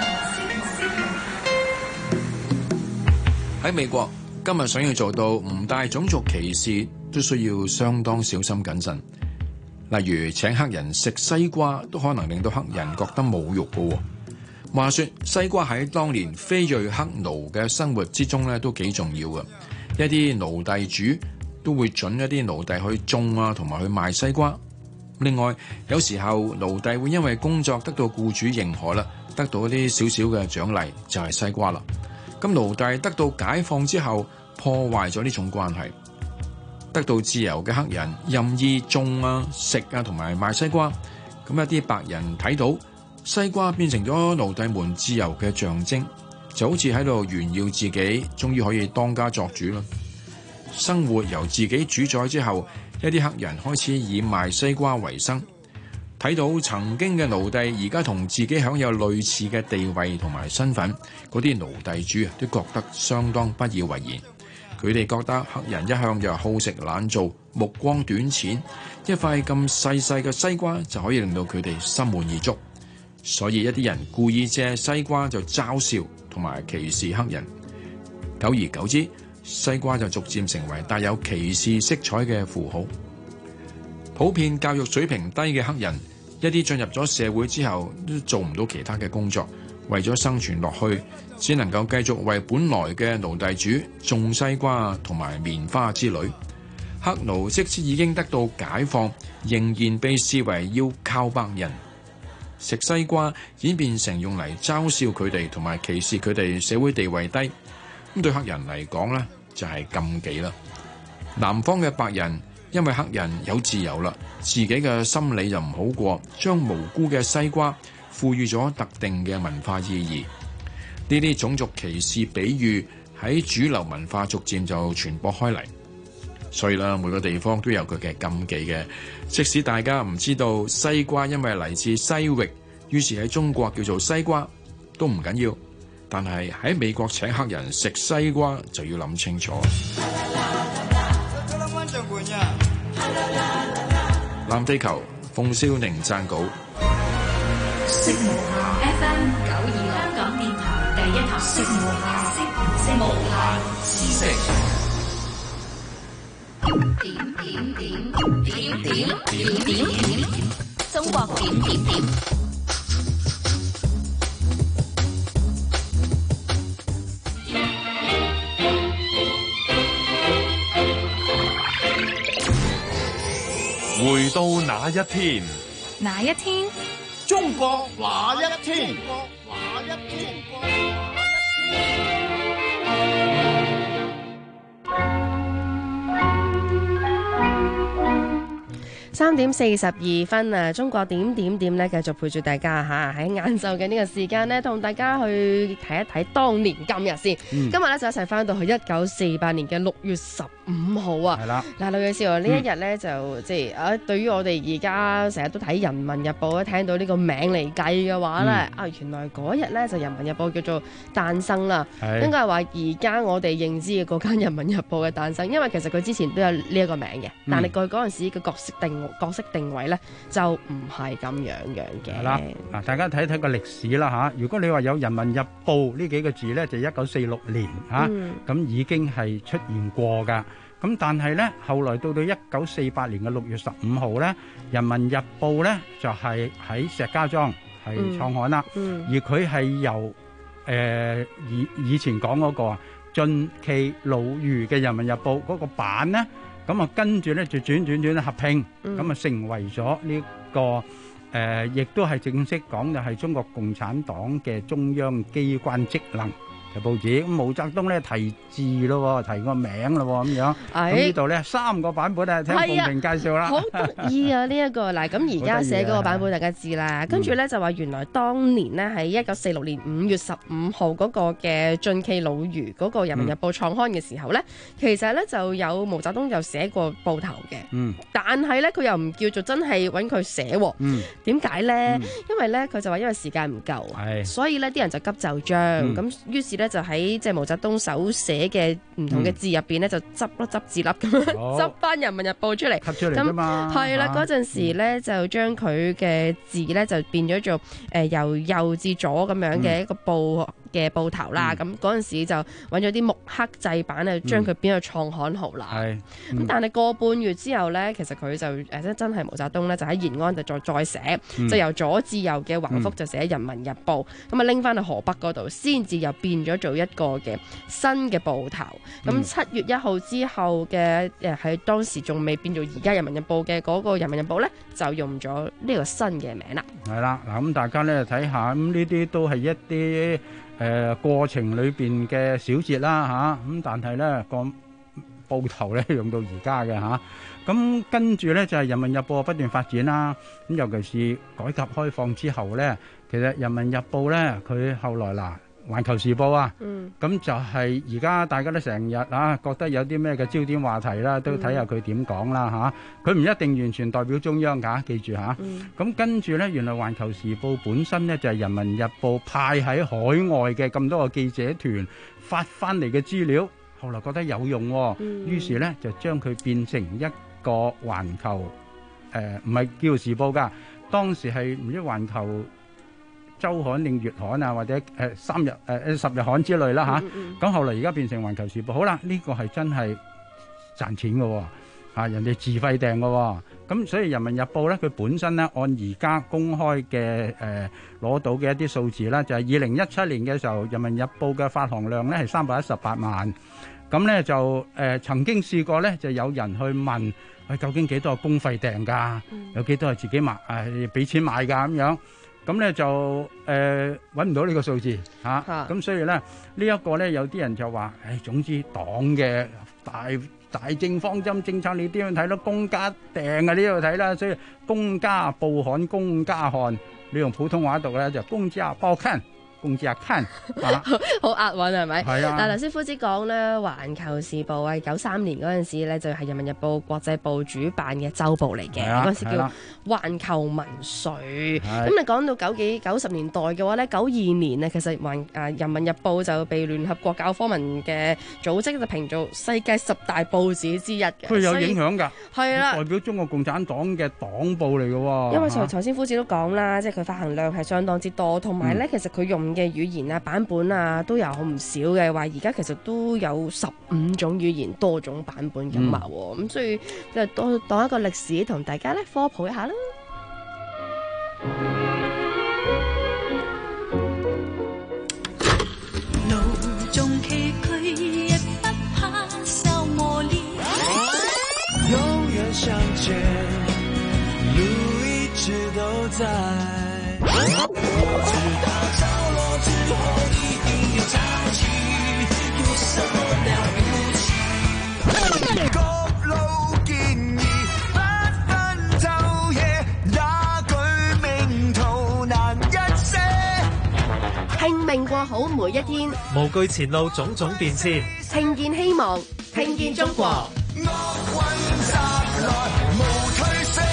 喺美國，今日想要做到唔帶種族歧視，都需要相當小心謹慎。例如，請黑人食西瓜，都可能令到黑人覺得侮辱㗎。話說，西瓜喺當年非裔黑奴嘅生活之中咧，都幾重要嘅。一啲奴隸主都會准一啲奴隸去種啊，同埋去賣西瓜。另外，有時候奴隸會因為工作得到僱主認可啦，得到一啲少少嘅獎勵，就係西瓜啦。咁奴隸得到解放之後，破壞咗呢種關係。得到自由嘅黑人任意種啊、食啊同埋賣西瓜。咁一啲白人睇到西瓜變成咗奴隸們自由嘅象徵，就好似喺度炫耀自己終於可以當家作主啦。生活由自己主宰之後，一啲黑人開始以賣西瓜為生，睇到曾經嘅奴隸而家同自己享有類似嘅地位同埋身份，嗰啲奴隸主都覺得相當不以為然。佢哋覺得黑人一向就好食懶做，目光短淺，一塊咁細細嘅西瓜就可以令到佢哋心滿意足，所以一啲人故意借西瓜就嘲笑同埋歧視黑人。久而久之，西瓜就逐漸成為帶有歧視色彩嘅符號。普遍教育水平低嘅黑人，一啲進入咗社會之後都做唔到其他嘅工作，為咗生存落去，只能夠繼續為本來嘅奴隸主種西瓜同埋棉花之類。黑奴即使已經得到解放，仍然被視為要靠白人。食西瓜演變成用嚟嘲笑佢哋同埋歧視佢哋社會地位低。咁對黑人嚟講呢，就係禁忌啦。南方嘅白人因為黑人有自由啦，自己嘅心理就唔好過，將無辜嘅西瓜賦予咗特定嘅文化意義。呢啲種族歧視比喻喺主流文化逐漸就傳播開嚟。所以啦，每個地方都有佢嘅禁忌嘅。即使大家唔知道西瓜因為嚟自西域，於是喺中國叫做西瓜都唔緊要。但係喺美國請黑人食西瓜就要諗清楚。藍地球，馮少寧撰稿。 FM 92香港電台第一台，色無限知識。中國點點點。 回到那一天， 哪一天？ 中國那一天？ 3點42分啊！中國點點點咧，繼續陪住大家嚇喺晏晝嘅呢個時間咧，同大家去睇一睇當年今日先。今日咧就一齊翻到去1948年嘅6月15號啊！係啦，嗱，劉女士呢一日咧就即係對於我哋而家成日都睇《人民日報》咧，聽到呢個名嚟計嘅話咧，原來嗰日咧就《人民日報》叫做誕生啦。應該係話而家我哋認知嘅嗰間《人民日報》嘅誕生，因為其實佢之前都有呢一個名嘅，但係佢嗰陣時嘅角色定角色定位咧，就唔係咁樣嘅。 係啦，嗱，大家睇睇個歷史啦嚇。如果你話有《人民日報》呢幾個字咧，就1946年嚇，咁已經係出現過㗎。咁但係咧，後來到1948年嘅6月15號咧，《人民日報》咧就係喺石家莊係創刊啦，而佢係由以前講嗰個晉冀魯豫嘅《人民日報》嗰個版咧，咁啊跟住咧就轉合併，咁啊成為咗呢個亦都係正式講就係中國共產黨嘅中央機關職能嘅報紙。咁毛澤東咧提字咯，提個名咯咁樣。咁呢度咧3個版本啊，聽鳳萍介紹啦。 好得意啊！呢一個嗱，咁而家寫嗰個版本大家知啦。跟住咧就話原來當年咧喺1946年5月15號嗰個嘅晉冀魯豫嗰個《人民日報》創刊嘅時候咧，其實咧就有毛澤東有寫過報頭嘅。但係咧佢又唔叫做真係揾佢寫喎。點解咧？因為咧佢就話因為時間唔夠，所以咧啲人就急就章。咁於是咧就喺即係毛澤東手寫嘅唔同嘅字入邊咧，就執字粒咁樣執翻《人民日報》出嚟。咁係啦，嗰陣時咧就將佢嘅字咧就變咗做由右至左咁樣嘅一個報頭啦。咁嗰陣時就揾咗啲木刻製版啊，將佢變咗創刊號啦。咁但係個半月之後咧，其實佢就真係毛澤東咧就喺延安就再寫，就由左至右嘅橫幅就寫《人民日報》，咁啊拎翻去河北嗰度，先至又變咗做一個嘅新嘅報頭。咁7月1號之後嘅喺當時仲未變做而家《人民日報》嘅嗰個《人民日報》咧，就用咗呢個新嘅名啦。 係啦，嗱咁大家咧睇下，咁呢啲都係一啲過程裏邊嘅小節啦嚇。咁但係咧個報頭咧用到而家嘅嚇。咁跟住咧就係《人民日報》不斷發展啦。咁尤其是改革開放之後咧，其實《人民日報》咧佢後來嗱。環球時報啊，咁就係而家大家都成日覺得有啲咩嘅焦點話題啦，都睇下佢點講啦嚇。佢唔一定完全代表中央㗎，記住嚇。咁跟住呢，原來環球時報本身呢，就係人民日報派喺海外嘅咁多個記者團發翻嚟嘅資料，後來覺得有用喎，於是呢就將佢變成一個環球唔係叫時報㗎，當時係唔知環球週刊定月刊啊，或者10日刊之類啦嚇。咁後來而家變成環球時報，好啦，呢個係真係賺錢嘅喎，人哋自費訂嘅喎。咁所以人民日報咧，佢本身咧按而家公開嘅攞到嘅一啲數字啦，就係2017年嘅時候，人民日報嘅發行量咧係318萬。咁咧就曾經試過咧，就有人去問，究竟幾多係公費訂㗎？有幾多係自己買俾錢買㗎咁樣？咁咧就揾唔到呢個數字嚇。咁所以咧呢一個咧有啲人就話，總之黨嘅大政方針政策你點樣睇咯？公家訂啊呢度睇啦，所以公家報刊公家看，你用普通話讀咧就公家報刊。公家看好押韻係咪？ 係啊。 但係頭先夫子講咧，《環球時報》係93年嗰陣時咧，就係《人民日報》國際部主辦嘅週報嚟嘅，嗰陣時叫《環球文萃》。咁你講到90年代嘅話咧，92年咧，其實《人民日報》就被聯合國教科文嘅組織就評做世界10大報紙之一嘅。 佢有影響㗎， 係啦， 代表中國共產黨嘅黨報嚟嘅喎。 因為頭先夫子都講啦，即係佢發行量係相當之多，同埋咧其實佢用嘅語言啊、版本啊都有好唔少嘅，話而家其實都有15種語言、多種版本咁嘛喎，咁所以就當一個歷史同大家咧科普一下啦。 路中崎嶇，也不怕受磨練，永遠向前，路一直都在。我知道角落之後一定有潮起，有什麼了不起？各路建議，不分晝夜，也舉命途難一些。 拼命過好每一天， 無懼前路種種變遷， 聽見希望，聽見中國。 惡運襲來，無退卸。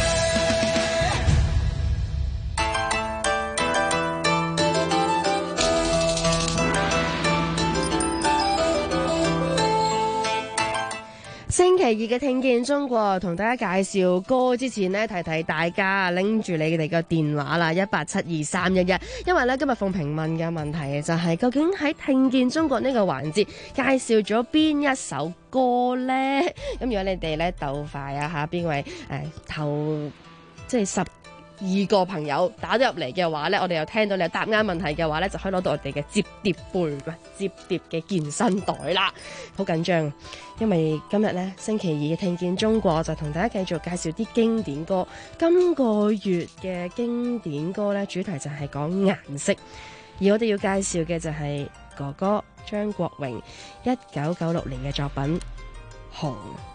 星期二嘅聽見中國同大家介紹歌之前呢，提提大家拎住你哋嘅電話啦，1872311，因為咧今日鳳萍問嘅問題就係究竟喺聽見中國呢個環節介紹咗邊一首歌呢？咁如果你哋咧鬥快啊嚇，邊位頭即係12個朋友打咗入嚟嘅話呢，我哋又聽到你答啱問題嘅話呢，就可以攞到我哋嘅摺疊杯、摺疊嘅健身袋啦。好緊張，因為今日呢星期二嘅聽見中國就同大家繼續介紹啲經典歌。今個月嘅經典歌呢，主題就係講顏色，而我哋要介紹嘅就係哥哥張國榮1996年嘅作品《紅》。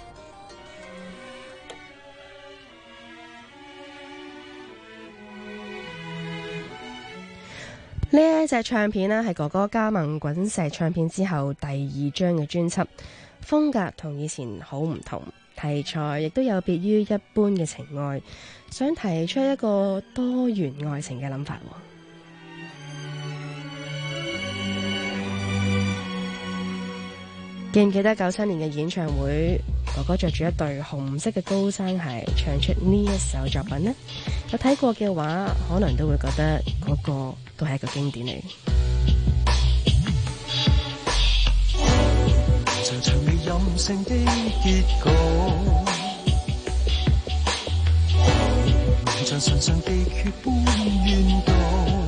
呢一隻唱片呢，係哥哥加盟滾石唱片之後第2張嘅專輯，風格同以前好唔同，題材亦都有別於一般嘅情愛，想提出一個多元愛情嘅諗法。記唔記得97年嘅演唱會，哥哥着住一對紅色嘅高踭鞋唱出呢一首作品呢？有睇過嘅話，可能都會覺得嗰個都係一個經典嚟。 長長未任性的結局，像唇上地缺般怨毒，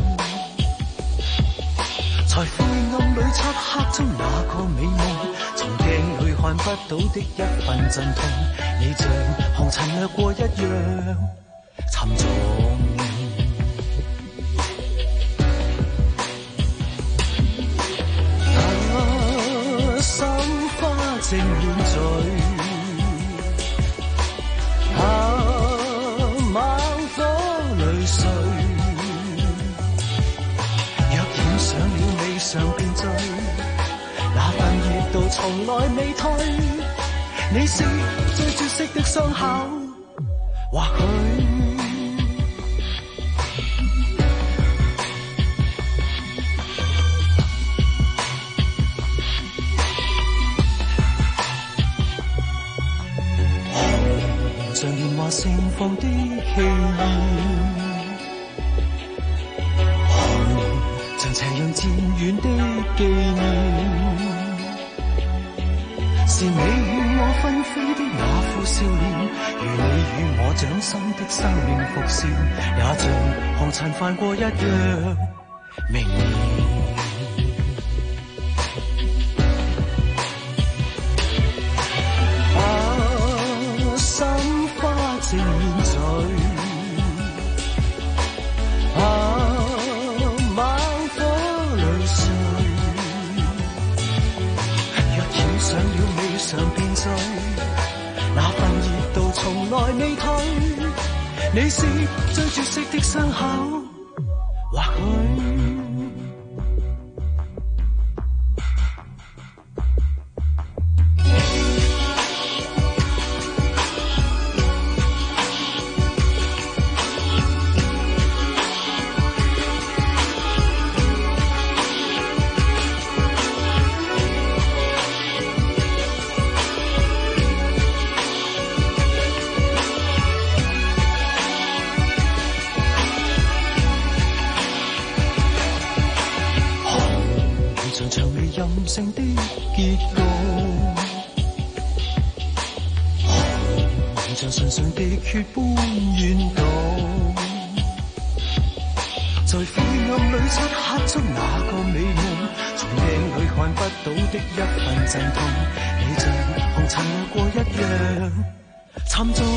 在灰暗裏漆黑中那個美夢，從鏡裏看不到的一份陣痛，你像紅塵掠過一樣沉重。心花正滿嘴，猛火淚碎，若染上了未嘗便醉，那份熱度從來未退，你是最絕色的傷口，或許像年華盛放的氣焰，紅像斜陽漸遠的紀念，是你與我紛飛的那副笑臉，如你與我掌心的生命復燃，也像紅塵泛過一樣明豔。正面嘴，猛火淚碎，若染上了未嘗便醉，那份熱度從來未退，你是最絕色的傷口，或許性的結局，紅像唇上的血般怨毒，在灰暗裏漆黑中那個美夢，從鏡裏看不到的一份陣痛，你像紅塵掠過一樣沉重。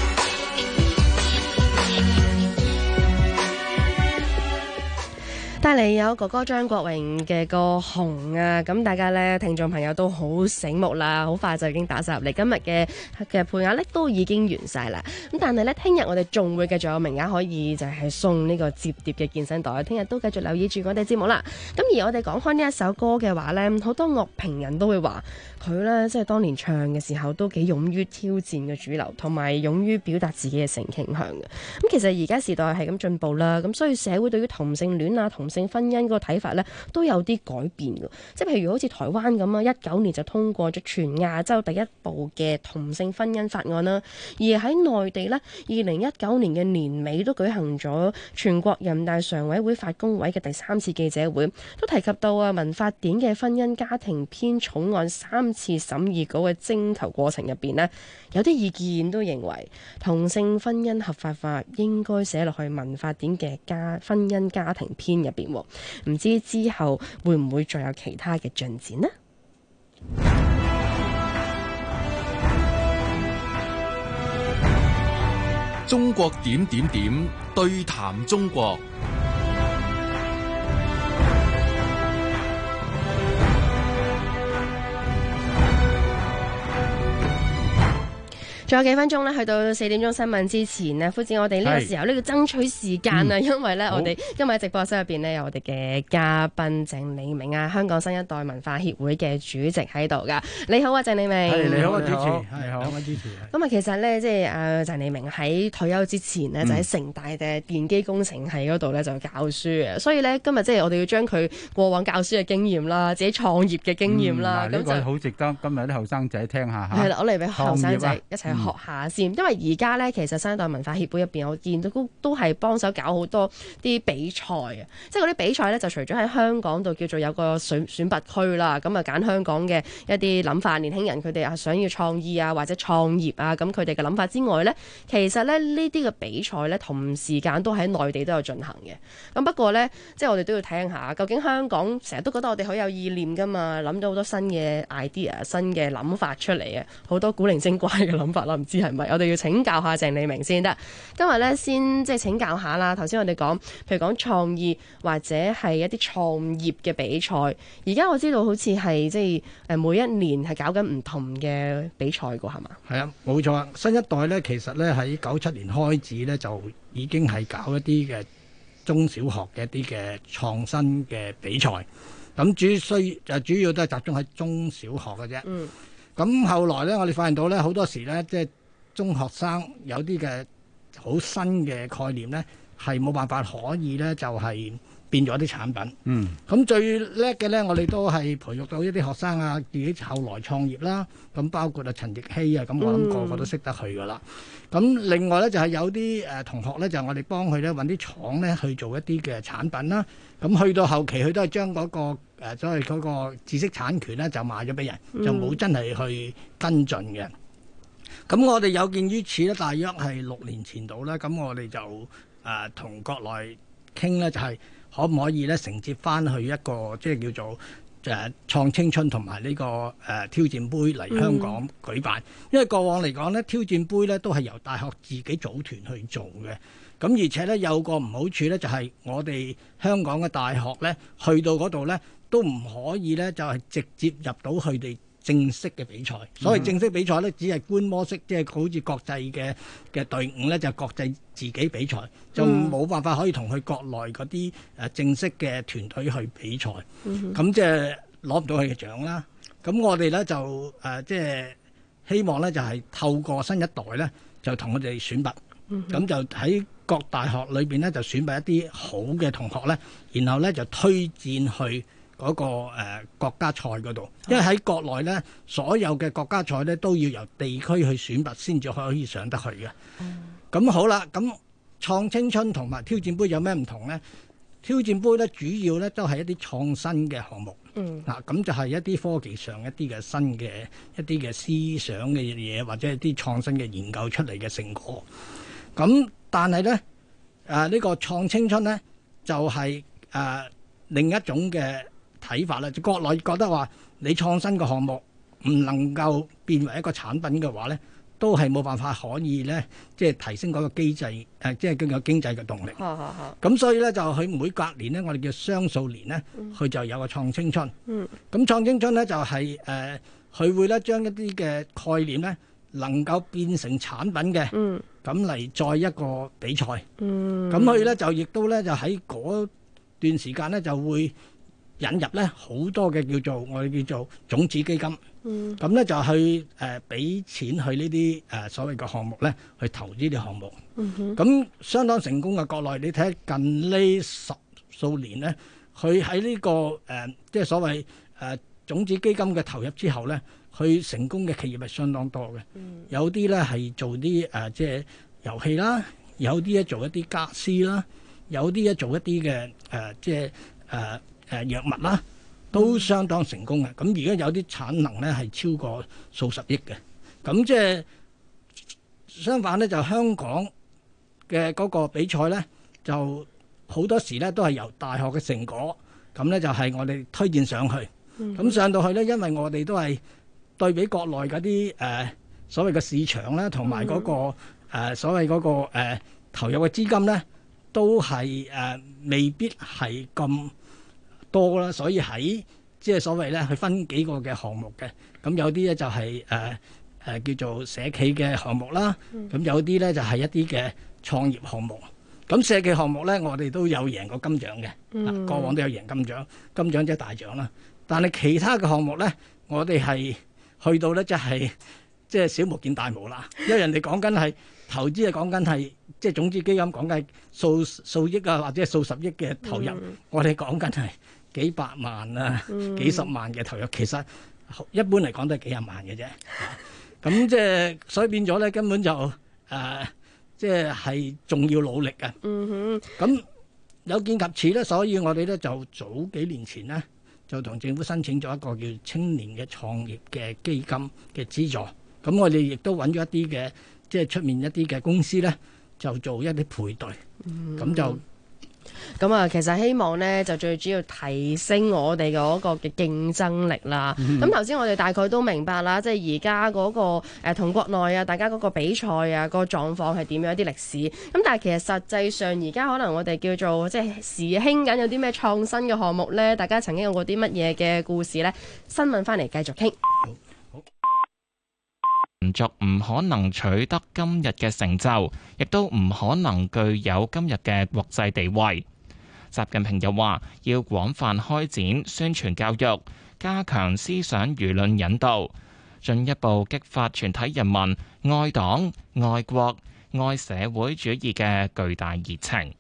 嚟嚟有哥哥張國榮嘅個紅啊，咁大家咧聽眾朋友都好醒目啦，好快就已經打晒入嚟。今日嘅配額咧都已經完晒啦，咁但係咧聽日我哋仲會繼續有名額可以就係送呢個摺疊嘅健身袋，聽日都繼續留意住我哋節目啦。咁而我哋講開呢一首歌嘅話咧，好多樂評人都會話佢咧即係當年唱嘅時候都幾勇於挑戰嘅主流，同埋勇於表達自己嘅性傾向嘅。咁其實而家時代係咁進步啦，咁所以社會對於同性戀啊、同性婚姻嗰個睇法咧都有啲改變嘅，即係譬如好似台灣咁啊，19年就通過咗全亞洲第一部嘅同性婚姻法案啦，而喺內地呢，2019年嘅年尾都舉行咗全國人大常委會法工委嘅第3次記者會，都提及到啊民法典嘅婚姻家庭編草案3次審議稿嘅徵求過程入邊呢，有啲意見都認為同性婚姻合法化應該寫落去民法典嘅婚姻家庭編入邊，唔知之後會唔會再有其他嘅進展呢？ 中國點對談中國。 仲有幾分鐘咧，去到4點鐘新聞之前呢，夫子我哋呢個時候呢個爭取時間啊，因為咧我哋今日喺直播室入邊呢，有我哋嘅嘉賓鄭李明啊，香港新一代文化協會嘅主席喺度噶。你好啊，鄭李明。 你好啊，主持。好啊，主持。 咁啊，其實咧，即係鄭李明喺退休之前呢，就喺城大嘅電機工程系嗰度咧就教書啊，所以咧今日即係我哋要將佢過往教書嘅經驗啦，自己創業嘅經驗啦， 呢個好值得今日啲後生仔聽下嚇。 係啦，我嚟俾後生仔一齊學下先，因為而家咧其實新一代文化協會入邊，我見到都係幫手搞好多啲比賽啊！即係嗰啲比賽咧，就除咗喺香港度叫做有個選拔區啦，咁啊揀香港嘅一啲諗法，年輕人佢哋啊想要創意啊或者創業啊，咁佢哋嘅諗法之外咧，其實咧呢啲嘅比賽咧同時間都喺內地都有進行嘅。咁不過咧，即係我哋都要聽下，究竟香港成日都覺得我哋好有意念噶嘛，諗到好多新嘅 idea、新嘅諗法出嚟啊，好多古靈精怪嘅諗法啦，唔知係咪？我哋要請教下鄭李明先得。今日咧先即係請教下啦。頭先我哋講，譬如講創意或者係一啲創業嘅比賽，而家我知道好似係即係每一年係搞緊唔同嘅比賽㗎，係嘛？ 係啊，冇錯啊。新一代咧，其實咧喺97年開始咧就已經係搞一啲嘅中小學嘅一啲嘅創新嘅比賽。咁主要都係集中喺中小學嘅啫。咁後來咧，我哋發現到咧，好多時咧，即係中學生有啲嘅好新嘅概念咧，係冇辦法可以咧，就係變咗啲產品。咁最叻嘅咧，我哋都係培育到一啲學生啊，自己後來創業啦。咁包括啊陳奕希啊，咁我諗個個都識得佢噶啦。咁另外咧就係有啲同學咧，就我哋幫佢咧揾啲廠咧去做一啲嘅產品啦。咁去到後期，佢都係將嗰個所謂嗰個知識產權咧就賣咗俾人，就冇真係去跟進嘅。咁我哋有見於此咧，大約係6年前度啦。咁我哋就同國內傾咧，就係可唔可以咧承接翻去一個即係叫做創青春同埋呢個挑戰杯嚟香港舉辦。因為過往嚟講咧，挑戰杯咧都係由大學自己組團去做嘅。咁而且咧有個唔好處咧，就係我哋香港嘅大學咧去到嗰度咧都唔可以咧就係直接入到佢哋正式嘅比賽。所謂正式比賽咧，只係觀摩式，即係好似國際嘅隊伍咧，就國際自己比賽，就冇辦法可以同佢國內嗰啲正式嘅團隊去比賽。咁即係攞唔到佢嘅獎啦。咁我哋咧就即係希望咧就係透過新一代咧，就同佢哋選拔。咁就喺各大學裏邊咧，就選拔一啲好嘅同學咧，然後咧就推薦去嗰個國家賽嗰度。因為喺國內咧，所有嘅國家賽咧都要由地區去選拔先至可以上得去嘅。咁好啦，咁創青春同埋挑戰杯有咩唔同咧？挑戰杯咧主要咧都係一啲創新嘅項目。咁就係一啲科技上一啲嘅新嘅一啲嘅思想嘅嘢，或者一啲創新嘅研究出嚟嘅成果。咁但係咧，呢個創青春咧就係另一種嘅睇法啦。國內覺得話你創新嘅項目唔能夠變為一個產品嘅話咧， 都係冇辦法可以咧，即係提升嗰個機制即係佢個經濟嘅動力。咁所以咧就佢每隔年咧，我哋叫雙數年咧，佢就有個創青春。咁創青春咧就係佢會咧將一啲嘅概念咧能夠變成產品嘅，咁嚟再一個比賽。咁佢咧就亦都咧就喺嗰段時間咧就會引入咧好多嘅我哋叫做種子基金。咁咧就去俾錢去呢啲所謂嘅項目咧，去投資啲項目。咁相當成功嘅國內，你睇近呢10數年咧，佢喺呢個即係所謂種子基金嘅投入之後咧，佢成功嘅企業係相當多嘅。有啲咧係做啲即係遊戲啦，有啲咧做一啲家私啦，有啲咧做一啲嘅即係藥物啦。都相當成功嘅，咁而家有啲產能咧係超過數十億嘅，咁即係相反咧就香港嘅嗰個比賽咧，就好多時咧都係由大學嘅成果，咁咧就係我哋推薦上去，咁上到去咧，因為我哋都係對比國內嗰啲所謂嘅市場啦，同埋嗰個所謂嗰個投入嘅資金咧，都係未必係咁多啦，所以喺即係所謂咧，去分幾個嘅項目嘅，咁有啲咧就係叫做社企嘅項目啦，咁有啲咧就係一啲嘅創業項目。咁社企項目咧，我哋都有贏過金獎嘅，過往都有贏金獎，金獎即係大獎啦。但係其他嘅項目咧，我哋係去到咧，即係小巫見大巫啦，因為人哋講緊係投資，係講緊係即係種子基金講緊數億啊，或者係數十億嘅投入，我哋講緊係幾百萬啊、幾十萬嘅投入，其實一般嚟講都係幾廿萬嘅啫。咁即係所以變咗咧，根本就即係仲要努力嘅。咁有見及此咧，所以我哋咧就早幾年前咧就同政府申請咗一個叫青年嘅創業嘅基金嘅資助。咁我哋亦都揾咗一啲嘅即係出面一啲嘅公司咧，就做一啲配對，咁就。 咁啊，其實希望咧就最主要提升我哋嗰個嘅競爭力啦。咁頭先我哋大概都明白啦，即係而家嗰個同國內啊，大家嗰個比賽啊，個狀況係點樣，啲歷史。咁但係其實實際上而家可能我哋叫做即係時興緊有啲咩創新嘅項目咧，大家曾經有過啲乜嘢嘅故事咧？新聞翻嚟繼續傾。 民族唔可能取得今日嘅成就，亦都唔可能具有今日嘅國際地位。習近平又話，要廣泛開展宣傳教育，加強思想輿論引導，進一步激發全體人民愛黨、愛國、愛社會主義嘅巨大熱情。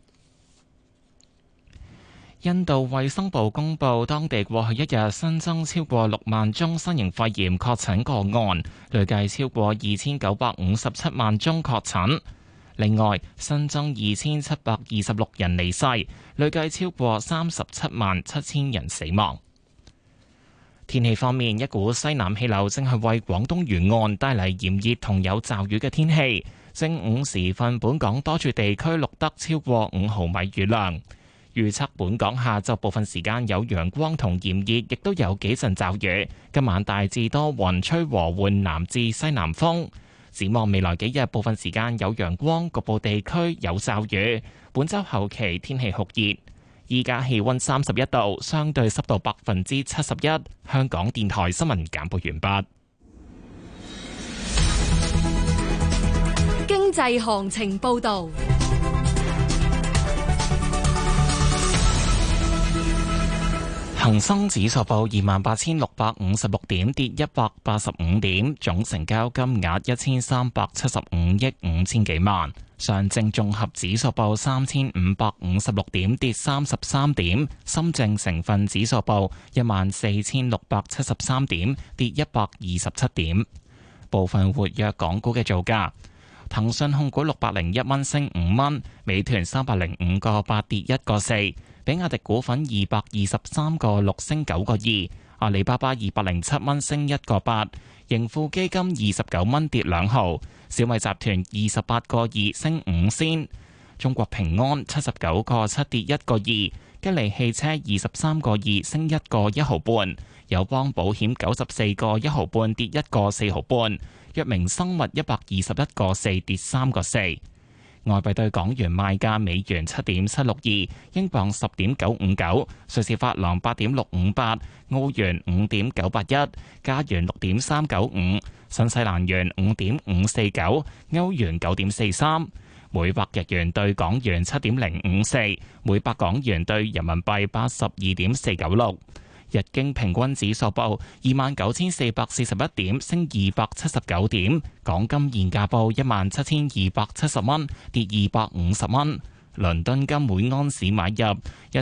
印度衛生部公布，當地過去一日新增超過6萬宗新型肺炎確診個案，累計超過2957萬宗確診。另外，新增2726人離世，累計超過37萬7000人死亡。天氣方面，一股西南氣流正係為廣東沿岸帶嚟炎熱同有驟雨嘅天氣。正午時分，本港多處地區錄得超過5毫米雨量。預測本港下晝部分時間有陽光同炎熱，亦都有幾陣驟雨。今晚大致多雲，吹和緩南至西南風。展望未來幾日，部分時間有陽光，局部地區有驟雨。本週後期天氣酷熱。依家氣溫31度，相對濕度71%。香港電台新聞簡報完畢。 經濟行情報道。 恒生指數報28,656點，跌185點，總成交金額1375億5千幾萬。上證綜合指數報3556點，跌33點。深證成分指數報14,673點，跌127點。部分活躍港股嘅造價：騰訊控股601蚊升5蚊，美團305個8跌1個4。比亞迪股份223個6升9個2，阿里巴巴207蚊升1個8，盈富基金29蚊跌2毫，小米集團28個2升5仙，中國平安79個7跌1個2，吉利汽車23個2升1個1毫半， 友邦保險94個1毫半跌1個4毫半，藥明生物121個4跌3個4。外幣對港元賣價：美元7.762，英鎊10.959，瑞士法郎8.658，澳元5.981，加元6.395，新西蘭元5.549，歐元9.43。每百日元對港元7.054，每百港元對人民幣82.496。日經平均指數報29,441點，升279點。港金現價報17,270蚊，跌250蚊。倫敦金每盎司買入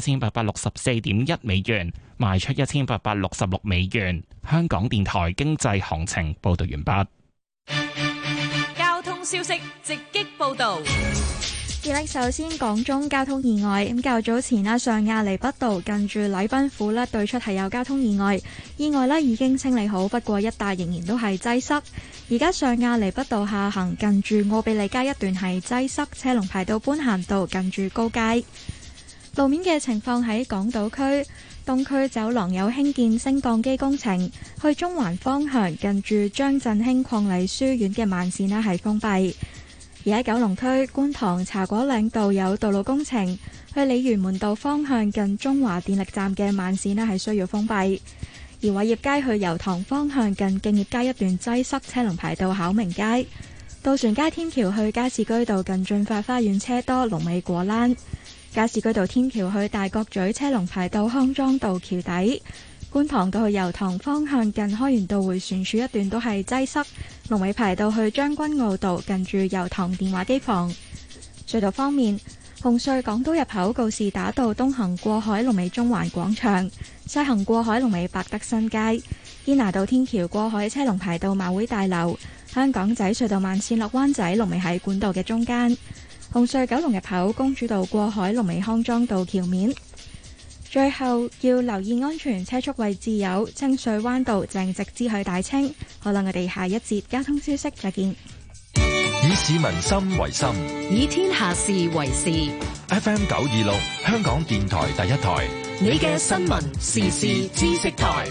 1864.1美元，賣出1866美元。香港電台經濟行情報道完畢。 交通消息直擊報道。 首先講中交通意外，咁較早前啦，上亞厘畢道近住禮賓府咧對出係有交通意外，意外咧已經清理好，不過一帶仍然都係擠塞。而家上亞厘畢道下行近住奧比利街一段係擠塞，車龍排到般咸道近住高街。路面嘅情況喺港島區東區走廊有興建升降機工程，去中環方向近住張振興伉儷書院嘅慢線咧係封閉。而喺九龍區觀塘茶果嶺道有道路工程，去鯉魚門道方向近中華電力站嘅慢線咧係需要封閉。而偉業街去油塘方向近敬業街一段擠塞，車龍排到巧明街。渡船街天橋去加士居道近駿發花園車多，龍尾果欄。加士居道天橋去大角咀車龍排到康莊道橋底。觀塘道去油塘方向近開源道迴旋處一段都係擠塞，龍尾排到去將軍澳道近住油塘電話機房。隧道方面，紅隧港島入口告士打道東行過海龍尾中環廣場，西行過海龍尾百德新街。堅拿道天橋過海車龍排到馬會大樓。香港仔隧道慢線落灣仔龍尾喺管道嘅中間。紅隧九龍入口公主道過海龍尾康莊道橋面。最後要留意安全車速位置有清水灣道正直支去大清。好啦，我哋下一節交通消息再見。 以市民心為心， 以天下事為事。 FM 926香港電台第一台， 你嘅新聞時事知識台。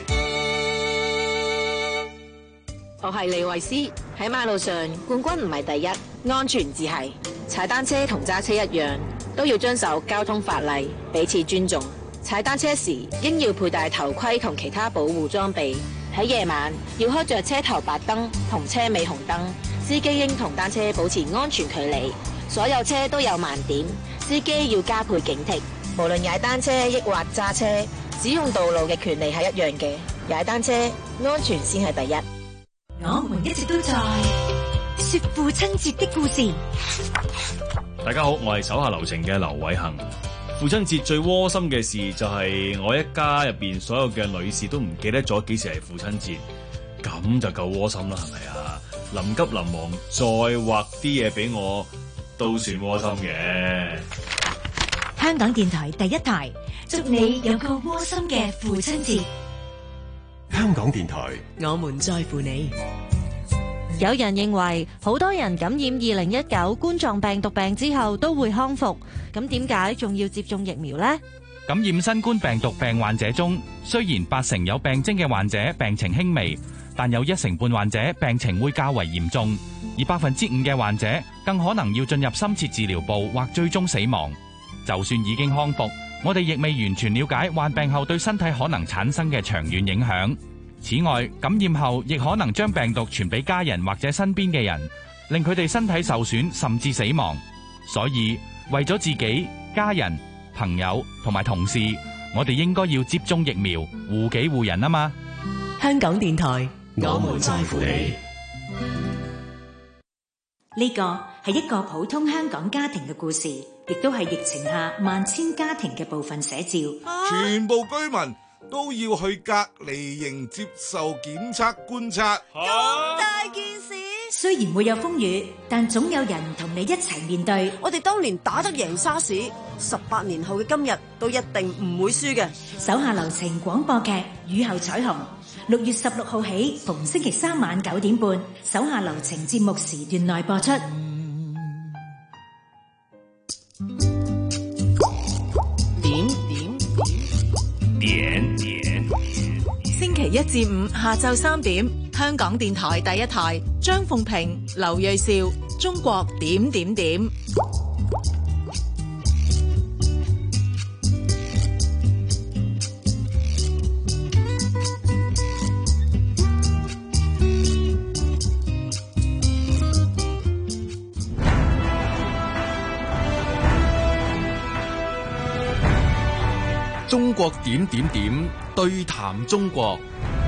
我係李慧詩。喺馬路上，冠軍唔係第一，安全至係。踩單車同揸車一樣，都要遵守交通法例，彼此尊重。踩單車時應要佩戴頭盔同其他保護裝備。喺夜晚要開着車頭白燈同車尾紅燈。司機應同單車保持安全距離。所有車都有盲點，司機要加倍警惕。無論踩單車抑或揸車，使用道路嘅權利係一樣嘅。踩單車安全先係第一。 我們一直都在說父親節的故事。 大家好，我係手下留情嘅劉偉恒。父親節最窩心嘅事就係我一家入邊所有嘅女士都唔記得咗幾時係父親節，咁就夠窩心啦，係咪啊？臨急臨忙再畫啲嘢俾我，都算窩心嘅。 香港電台第一台，祝你有個窩心嘅父親節。 香港電台， 我們在乎你。 有人認為好多人感染2019冠狀病毒病之後都會康復，咁點解仲要接種疫苗呢？ 感染新冠病毒病患者中，雖然80%有病徵嘅患者病情輕微，但有1成半患者病情會較為嚴重，而5%嘅患者更可能要進入深切治療部或最終死亡。就算已經康復，我哋亦未完全了解患病後對身體可能產生嘅長遠影響。此外，感染後亦可能將病毒傳俾家人或者身邊嘅人，令佢哋身體受損甚至死亡。所以，為咗自己、家人、朋友同埋同事，我哋應該要接種疫苗，護己護人啊嘛！ 香港電台， 我們在乎你。 呢個係一個普通香港家庭嘅故事，亦都係疫情下萬千家庭嘅部分寫照。 全部居民都要去隔離營接受檢測觀察。 咁大件事， 雖然會有風雨，但總有人同你一齊面對。 我哋當年打得贏沙士，18年後嘅今日都一定唔會輸嘅。 手下留情廣播劇《雨後彩虹》，6月16號起，逢星期3晚9點半，手下留情節目時段內播出。 點。星期一 1至5下晝3點，香港電台第一台，張鳳平、劉銳紹，中國點點點。 中國點點點對談中國。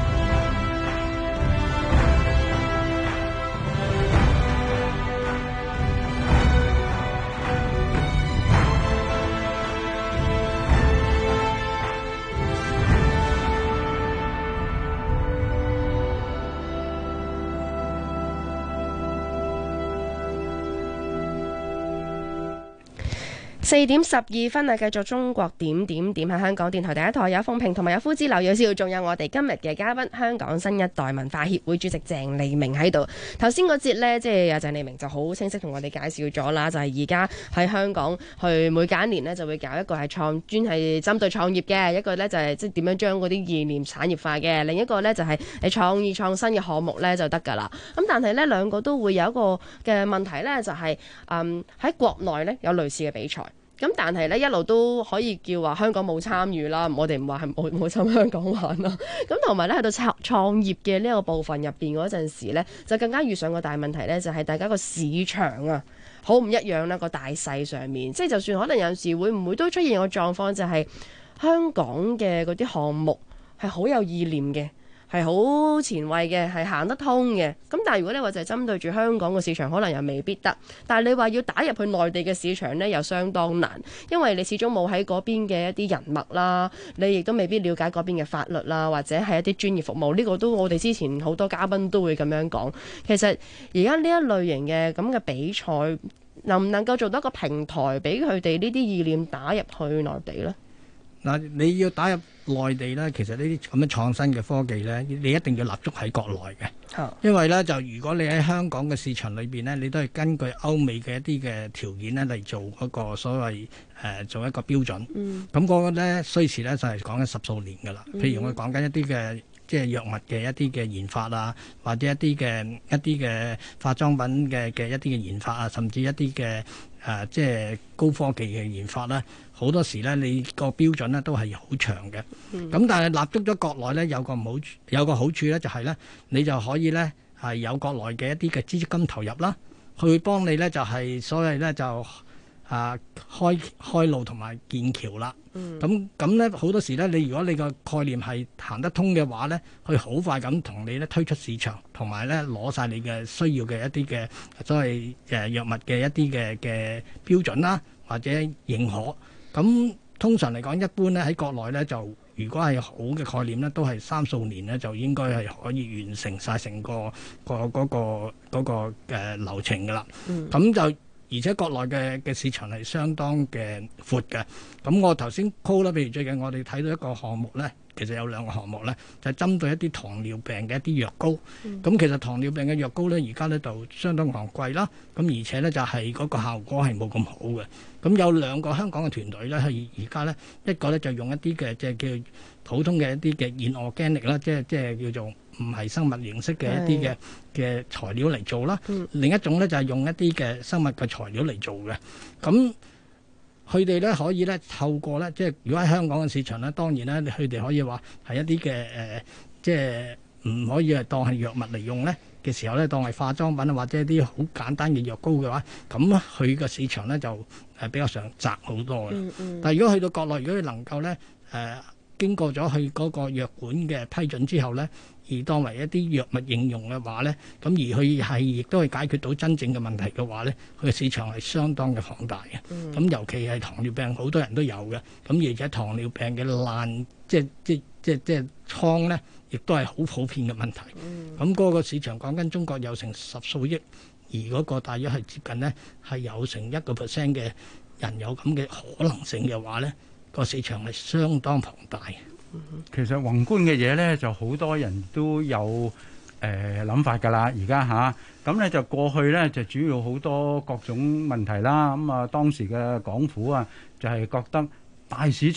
4點12分啊！繼續中國點點點喺香港電台第一台，有鳳平同埋有夫子劉銳紹，仲有我哋今日嘅嘉賓，香港新一代文化協會主席鄭利明喺度。頭先嗰節呢，即係阿鄭利明就好清晰同我哋介紹咗啦，就係而家喺香港去每隔一年呢就會搞一個係專係針對創業嘅，一個呢就係即係點樣將嗰啲意念產業化嘅，另一個呢就係你創意創新嘅項目呢就得㗎啦。咁但係呢兩個都會有一個嘅問題呢，就係喺國內呢有類似嘅比賽。咁但係咧一路都可以叫話香港冇參與啦，我哋唔話係冇參香港玩啦。咁同埋咧去到創業嘅呢一個部分入邊嗰陣時咧，就更加遇上個大問題咧，就係大家個市場啊好唔一樣啦，個大細上面，即係就算可能有時會唔會都出現個狀況，就係香港嘅嗰啲項目係好有意念嘅。係好前衛嘅，係行得通嘅。咁但係如果你話就係針對住香港嘅市場，可能又未必得。但係你話要打入去內地嘅市場呢，又相當難，因為你始終冇喺嗰邊嘅一啲人脈啦，你亦都未必了解嗰邊嘅法律啦，或者係一啲專業服務。呢個都我哋之前好多嘉賓都會咁樣講。其實而家呢一類型嘅咁嘅比賽，能唔能夠做到一個平台俾佢哋呢啲意念打入去內地呢？ 嗱，你要打入內地呢，其實呢啲咁嘅創新嘅科技呢，你一定要立足喺國內嘅。因為呢，就如果你喺香港嘅市場裏邊呢，你都係根據歐美嘅一啲嘅條件呢嚟做嗰個所謂做一個標準。咁嗰個呢，需時呢，就係講緊10數年㗎啦。譬如我講緊一啲嘅即係藥物嘅一啲嘅研發啊，或者一啲嘅化妝品嘅一啲嘅研發啊，甚至一啲嘅即係高科技嘅研發啦，好多時咧你個標準咧都係好長嘅。咁但係立足咗國內咧，有個好處咧，就係咧你就可以咧係有國內嘅一啲嘅資金投入啦，去幫你咧就係所謂咧就開路同埋建橋啦。咁咧好多時咧，你如果你個概念係行得通嘅話咧，佢好快咁同你咧推出市場，同埋咧攞晒你嘅需要嘅一啲嘅所謂藥物嘅一啲嘅標準啦，或者認可。咁通常嚟講，一般咧喺國內咧就如果係好嘅概念咧，都係3數年咧就應該係可以完成晒成個流程㗎啦。咁就而且國內嘅市場係相當嘅闊嘅。咁我頭先 call 啦，譬如最近我哋睇到一個項目咧，其實有2個項目咧，就係針對一啲糖尿病嘅一啲藥膏。咁其實糖尿病嘅藥膏咧，而家咧就相當昂貴啦。咁而且咧就係嗰個效果係冇咁好嘅。咁有2個香港嘅團隊咧，係而家咧一個咧就用一啲嘅即係叫普通嘅一啲嘅inorganic啦，即係叫做唔係生物形式嘅一啲嘅材料嚟做啦。另一種咧就係用一啲嘅生物嘅材料嚟做嘅。咁佢哋咧可以咧透過咧，即係如果喺香港嘅市場咧，當然咧佢哋可以話係一啲嘅即係唔可以係當係藥物嚟用咧嘅時候咧，當係化妝品啊或者一啲好簡單嘅藥膏嘅話，咁佢個市場咧就比較上窄好多嘅。但係如果去到國內，如果佢能夠咧經過咗佢嗰個藥管嘅批准之後咧，而當為一啲藥物應用嘅話咧，咁而佢係亦都係解決到真正嘅問題嘅話咧，佢嘅市場係相當嘅龐大嘅。咁尤其係糖尿病，好多人都有嘅。咁而且糖尿病嘅爛即係瘡咧，亦都係好普遍嘅問題。咁嗰個市場講緊中國有成10數億，而嗰個大約係接近咧係有成1% 嘅人有咁嘅可能性嘅話咧，個市場係相當龐大。 其實宏觀嘅嘢咧，就好多人都有諗法㗎啦。而家咁咧就過去咧就主要好多各種問題啦。咁當時嘅港府啊就係覺得大市場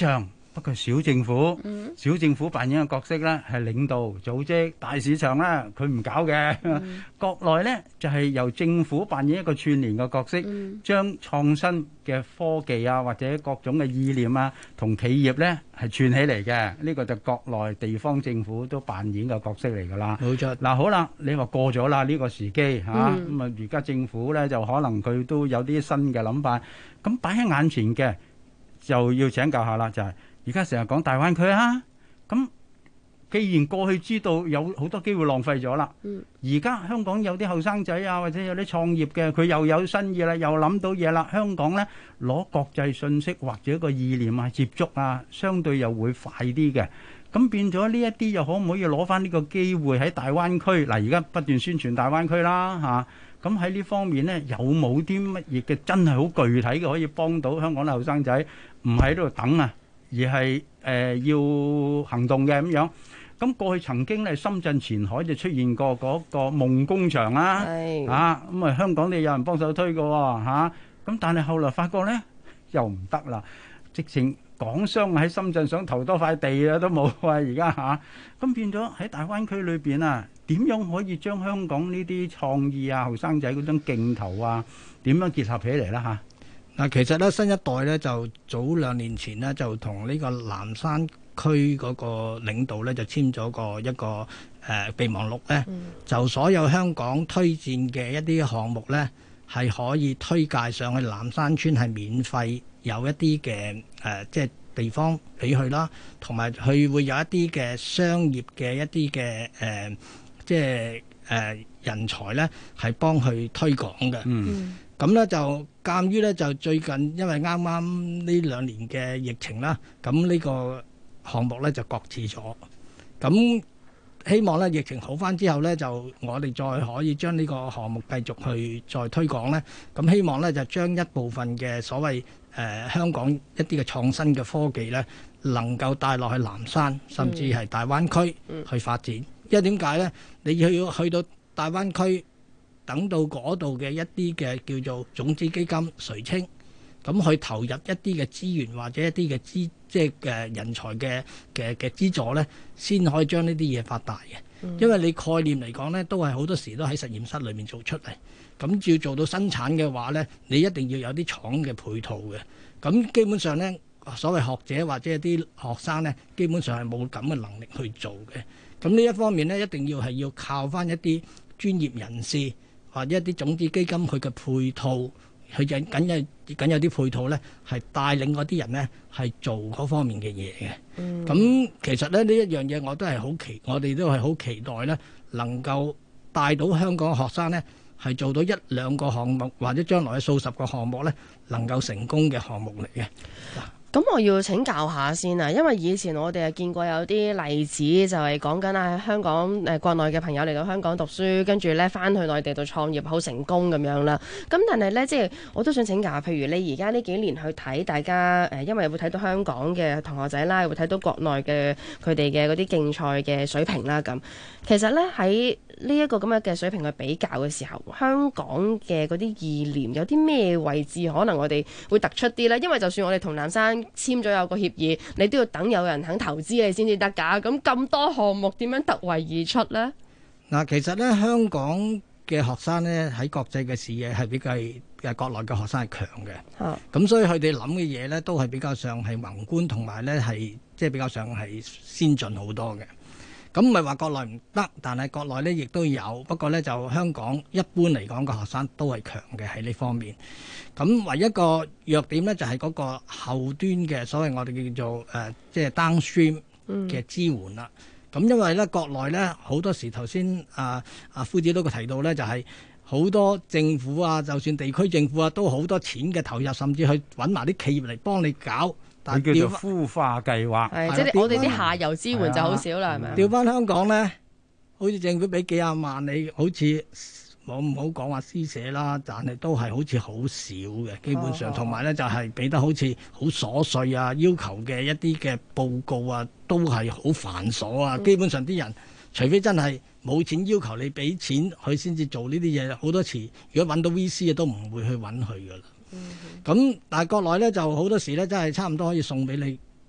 不過小政府，小政府扮演嘅角色咧係領導組織，大市場咧佢唔搞嘅。國內咧就係由政府扮演一個串聯嘅角色，將創新嘅科技啊或者各種嘅意念啊同企業咧係串起嚟嘅。呢個就國內地方政府都扮演嘅角色嚟㗎啦。 冇錯。 嗱好啦，你話過咗啦呢個時機嚇，咁啊而家政府咧就可能佢都有啲新嘅諗法，咁擺喺眼前嘅就要請教下啦，就係。而家成日講大灣區啊，咁既然過去知道有好多機會浪費咗啦，而家香港有啲後生仔啊，或者有啲創業嘅，佢又有新意啦，又諗到嘢啦，香港呢攞國際信息或者個意念啊接觸啊，相對又會快啲嘅。咁變咗呢一啲又可唔可以攞翻呢個機會喺大灣區？嗱，而家不斷宣傳大灣區啦嚇，咁喺呢方面呢，有冇啲乜嘢嘅真係好具體嘅可以幫到香港嘅後生仔，唔喺度等啊？而係要行動嘅咁樣，咁過去曾經咧深圳前海就出現過嗰個夢工場啦，咁啊香港你有人幫手推嘅喎咁但係後來發覺咧又唔得啦，直情港商喺深圳想投多塊地啊都冇啊而家咁變咗喺大灣區裏邊啊，點樣可以將香港呢啲創意啊後生仔嗰種勁頭啊點樣結合起嚟啦嗱，其實咧新一代咧就早2年前呢，就同呢個南山區嗰個領導咧就簽咗一個備忘錄咧，就所有香港推薦嘅一啲項目咧係可以推介上去南山村，係免費有一啲嘅即係地方俾佢啦，同埋佢會有一啲嘅商業嘅一啲嘅即係人才咧係幫佢推廣嘅。咁咧就鑑於咧就最近因為啱啱呢2年嘅疫情啦，咁呢個項目咧就擱置咗。咁希望咧疫情好返之後咧，就我哋再可以將呢個項目繼續去再推廣咧。咁希望咧就將一部分嘅所謂香港一啲嘅創新嘅科技咧，能夠帶落去南山，甚至係大灣區去發展。因為點解咧？你要去到大灣區。等到嗰度嘅一啲嘅叫做種子基金垂青，咁去投入一啲嘅資源或者一啲嘅即係人才嘅資助咧，先可以將呢啲嘢發大嘅。因為你概念嚟講咧，都係好多時都喺實驗室裏面做出嚟。咁要做到生產嘅話咧，你一定要有啲廠嘅配套嘅。咁基本上咧，所謂學者或者啲學生咧，基本上係冇咁嘅能力去做嘅。咁呢一方面咧，一定要靠翻一啲專業人士。或者一啲種子基金佢嘅配套，佢緊有啲配套咧，係帶領嗰啲人咧係做嗰方面嘅嘢嘅。咁其實咧呢一樣嘢我哋都係好期待咧，能夠帶到香港學生咧係做到1-2個項目，或者將來嘅數十個項目咧能夠成功嘅項目嚟嘅。 咁我要請教下先啊，因為以前我哋係見過有啲例子，就係講緊喺香港國內嘅朋友嚟到香港讀書，跟住咧翻去內地度創業好成功咁樣啦。咁但係咧，即係我都想請教，譬如你而家呢幾年去睇大家因為會睇到香港嘅同學仔啦，會睇到國內嘅佢哋嘅嗰啲競賽嘅水平啦。咁其實咧喺呢一個咁樣嘅水平去比較嘅時候，香港嘅嗰啲意念有啲咩位置可能我哋會突出啲呢？因為就算我哋同南山簽咗有個協議，你都要等有人肯投資你先至得㗎。咁多項目點樣突圍而出呢？ 嗱，其實咧香港嘅學生咧喺國際嘅視野係比國內嘅學生係強嘅。咁所以佢哋諗嘅嘢咧都係比較上係宏觀，同埋咧係即係比較上係先進好多嘅。咁唔係話國內唔得，但係國內咧亦都有，不過咧就香港一般嚟講個學生都係強嘅喺呢方面。咁唯一一個弱點咧就係嗰個後端嘅所謂我哋叫做即係 downstream 嘅支援啦。咁因為咧國內咧好多時頭先夫子都提到咧，就係好多政府啊，就算地區政府啊，都好多錢嘅投入，甚至去揾埋啲企業嚟幫你搞。 但叫做孵化計劃， 即係我哋啲下游支援就好少啦，係咪？ 調翻香港咧，好似政府俾幾廿萬你，好似我唔好講話施捨啦，但係都係好似好少嘅，基本上。同埋咧就係俾得好似好瑣碎啊，要求嘅一啲嘅報告啊，都係好繁瑣啊。基本上啲人除非真係冇錢要求你俾錢，佢先至做呢啲嘢。好多時如果揾到 VC 都唔會去揾佢噶啦。咁但係國內咧就好多時咧真係差唔多可以送俾你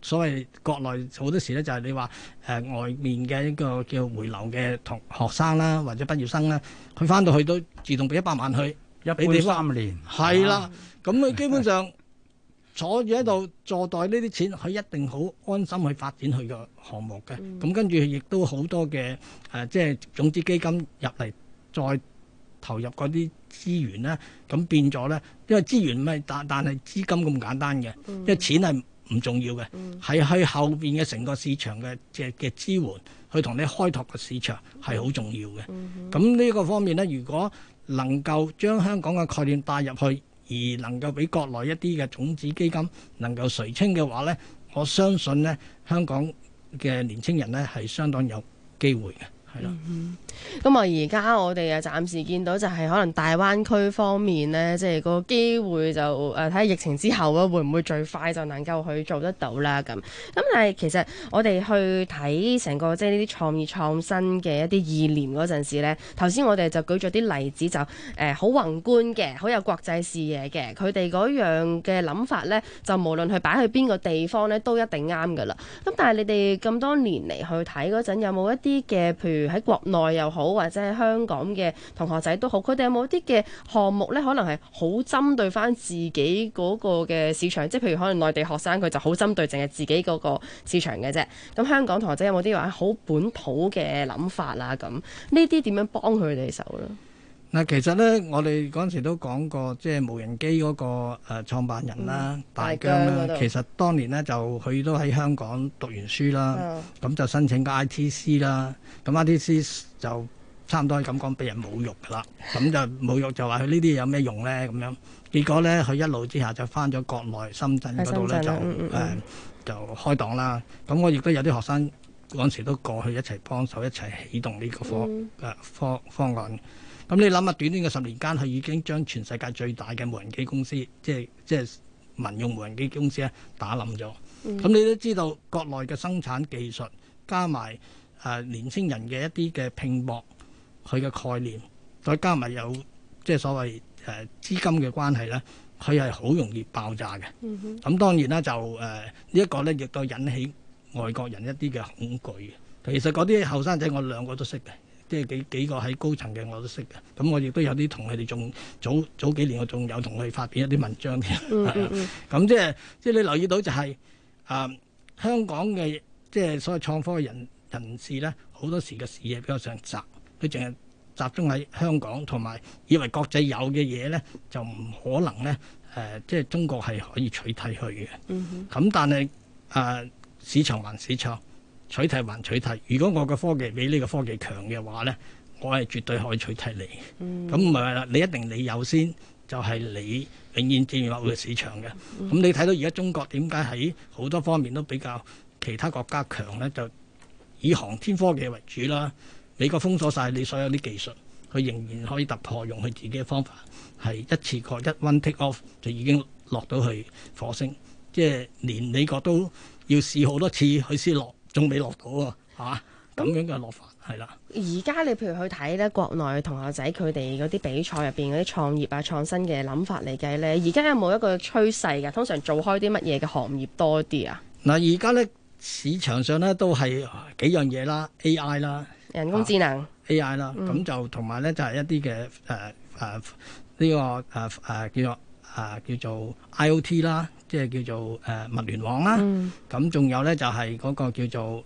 所謂國內好多時咧就係你話外面嘅一個叫回流嘅同學生啦，或者畢業生啦，佢翻到去都自動俾100萬去， 一般3年係啦，咁佢基本上坐住喺度坐待呢啲錢，佢一定好安心去發展佢個項目嘅。咁跟住亦都好多嘅即係種子基金入嚟再投入嗰啲資源咧，咁變咗咧，因為資源唔係但係資金咁簡單嘅，因為錢係唔重要嘅，係去後邊嘅成個市場嘅支援，去同你開拓個市場係好重要嘅。咁呢個方面咧，如果能夠將香港嘅概念帶入去，而能夠俾國內一啲嘅種子基金能夠垂青嘅話咧，我相信咧香港嘅年青人咧係相當有機會嘅。係啦， 咁而家我哋暫時見到就係可能大灣區方面呢，即係個機會就睇下疫情之後咧，會唔會最快就能夠去做得到啦？咁但係其實我哋去睇成個即係呢啲創意創新嘅一啲意念嗰陣時呢，頭先我哋就舉咗啲例子，就好宏觀嘅，好有國際視野嘅，佢哋嗰樣嘅諗法呢，就無論佢擺去邊個地方呢，都一定啱噶啦。咁但係你哋咁多年嚟去睇嗰陣，有冇一啲嘅譬如喺國內又好，或者係香港嘅同學仔都好，佢哋有冇啲嘅項目呢？可能係好針對翻自己嗰個嘅市場，即係譬如可能內地學生佢就好針對淨係自己嗰個市場嘅啫。咁香港同學仔有冇啲話好本土嘅諗法啦？咁呢啲點樣幫佢哋手咧？ 嗱，其實咧，我哋嗰陣時都講過，即係無人機嗰個創辦人啦，大疆啦，其實當年咧就佢都喺香港讀完書啦，咁就申請個 ITC 啦，咁 ITC 就差唔多係咁講，俾人侮辱噶啦，咁就侮辱就話佢呢啲有咩用咧咁樣，結果咧佢一怒之下就翻咗國內深圳嗰度咧就開檔啦，咁我亦都有啲學生嗰陣時都過去一齊幫手一齊起動呢個方案。咁你諗下，短短嘅10年間，佢已經將全世界最大嘅無人機公司，即係民用無人機公司咧打冧咗。咁你都知道，國內嘅生產技術加埋年青人嘅一啲嘅拼搏，佢嘅概念，再加埋有即係所謂資金嘅關係咧，佢係好容易爆炸嘅。咁當然啦，就呢一個咧，亦都引起外國人一啲嘅恐懼嘅。其實嗰啲後生仔，我兩個都識嘅。即係幾個喺高層嘅我都識嘅，咁我亦都有啲同佢哋仲早幾年我仲有同佢哋發表一啲文章添。咁即係你留意到就係香港嘅即係所謂創科嘅人士咧，好多時嘅視野比較上窄，佢淨係集中喺香港，同埋以為國際有嘅嘢咧就唔可能咧即係中國係可以取替佢嘅。咁但係市場還市場。取替還取替，如果我嘅科技比呢個科技強嘅話咧，我係絕對可以取替你。咁唔係話啦，你一定你有先，就係你永遠佔有嘅市場嘅。咁你睇到而家中國點解喺好多方面都比較其他國家強咧？就以航天科技為主啦。美國封鎖晒你所有啲技術，佢仍然可以突破，用佢自己嘅方法，係一次過一 one take off 就已經落到去火星，即係連美國都要試好多次佢先落。仲未落到啊！咁樣嘅落法係啦。 而家你譬如去睇咧，國內同學仔佢哋嗰啲比賽入邊嗰啲創業啊、創新嘅諗法嚟計咧，而家有冇一個趨勢㗎？通常做開啲乜嘢嘅行業多啲啊？ 嗱，而家咧市場上咧都係幾樣嘢啦 ，AI 啦， 人工智能 AI 啦，咁就同埋咧就係一啲嘅呢個叫做 IOT 啦。即係叫做物聯網啦，咁仲有咧就係嗰個叫做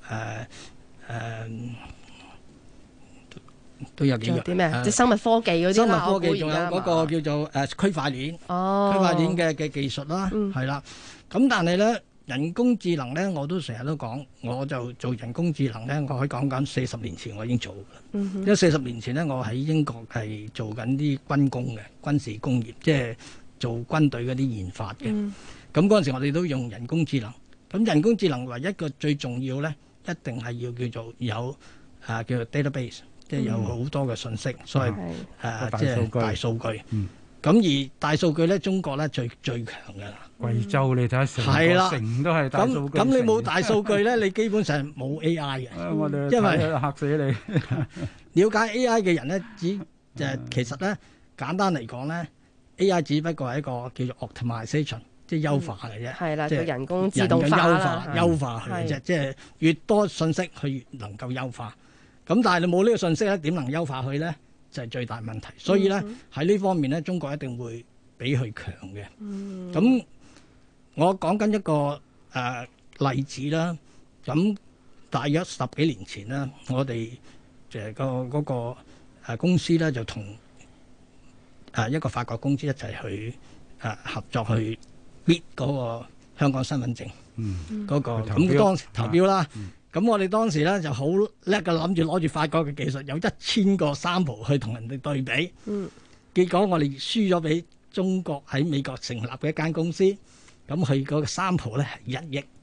都有幾樣啲咩？即係生物科技嗰啲啦。 生物科技仲有嗰個叫做區塊鏈，區塊鏈嘅技術啦，係啦。咁但係咧人工智能咧，我都成日都講，我就做人工智能咧，我可以講緊40年前我已經做㗎。因為40年前咧，我喺英國係做緊啲軍工嘅軍事工業，即係做軍隊嗰啲研發嘅。咁嗰陣時，我哋都用人工智能。咁人工智能唯一個最重要咧，一定係要叫做有叫做 database， 即係有好多嘅信息，所謂即係大數據。咁而大數據咧，中國咧最強嘅。 貴州你睇下成個城都係大數據。咁你冇大數據咧，你基本上冇 AI 嘅。 我哋因為嚇死你。 了解 AI 嘅人咧，其實咧簡單嚟講咧。AI 只不過係一個叫做 optimization， 即係優化嘅啫。 係啦， 即係人工自動化啦， 優化佢嘅啫。即係越多信息，佢越能夠優化。咁但係你冇呢個信息咧，點能優化佢咧？就係最大問題。所以咧喺呢方面咧，中國一定會比佢強嘅。咁我講緊一個例子啦。咁大約10幾年前啦，我哋嗰個公司咧就同一個法國公司一齊去合作去搣嗰個香港身份證嗰個。咁當時投標啦。咁我哋當時咧就好叻嘅，諗住攞住法國嘅技術，有1000個sample去同人哋對比。結果我哋輸咗俾中國喺美國成立嘅一間公司。咁佢嗰個sample咧係1億。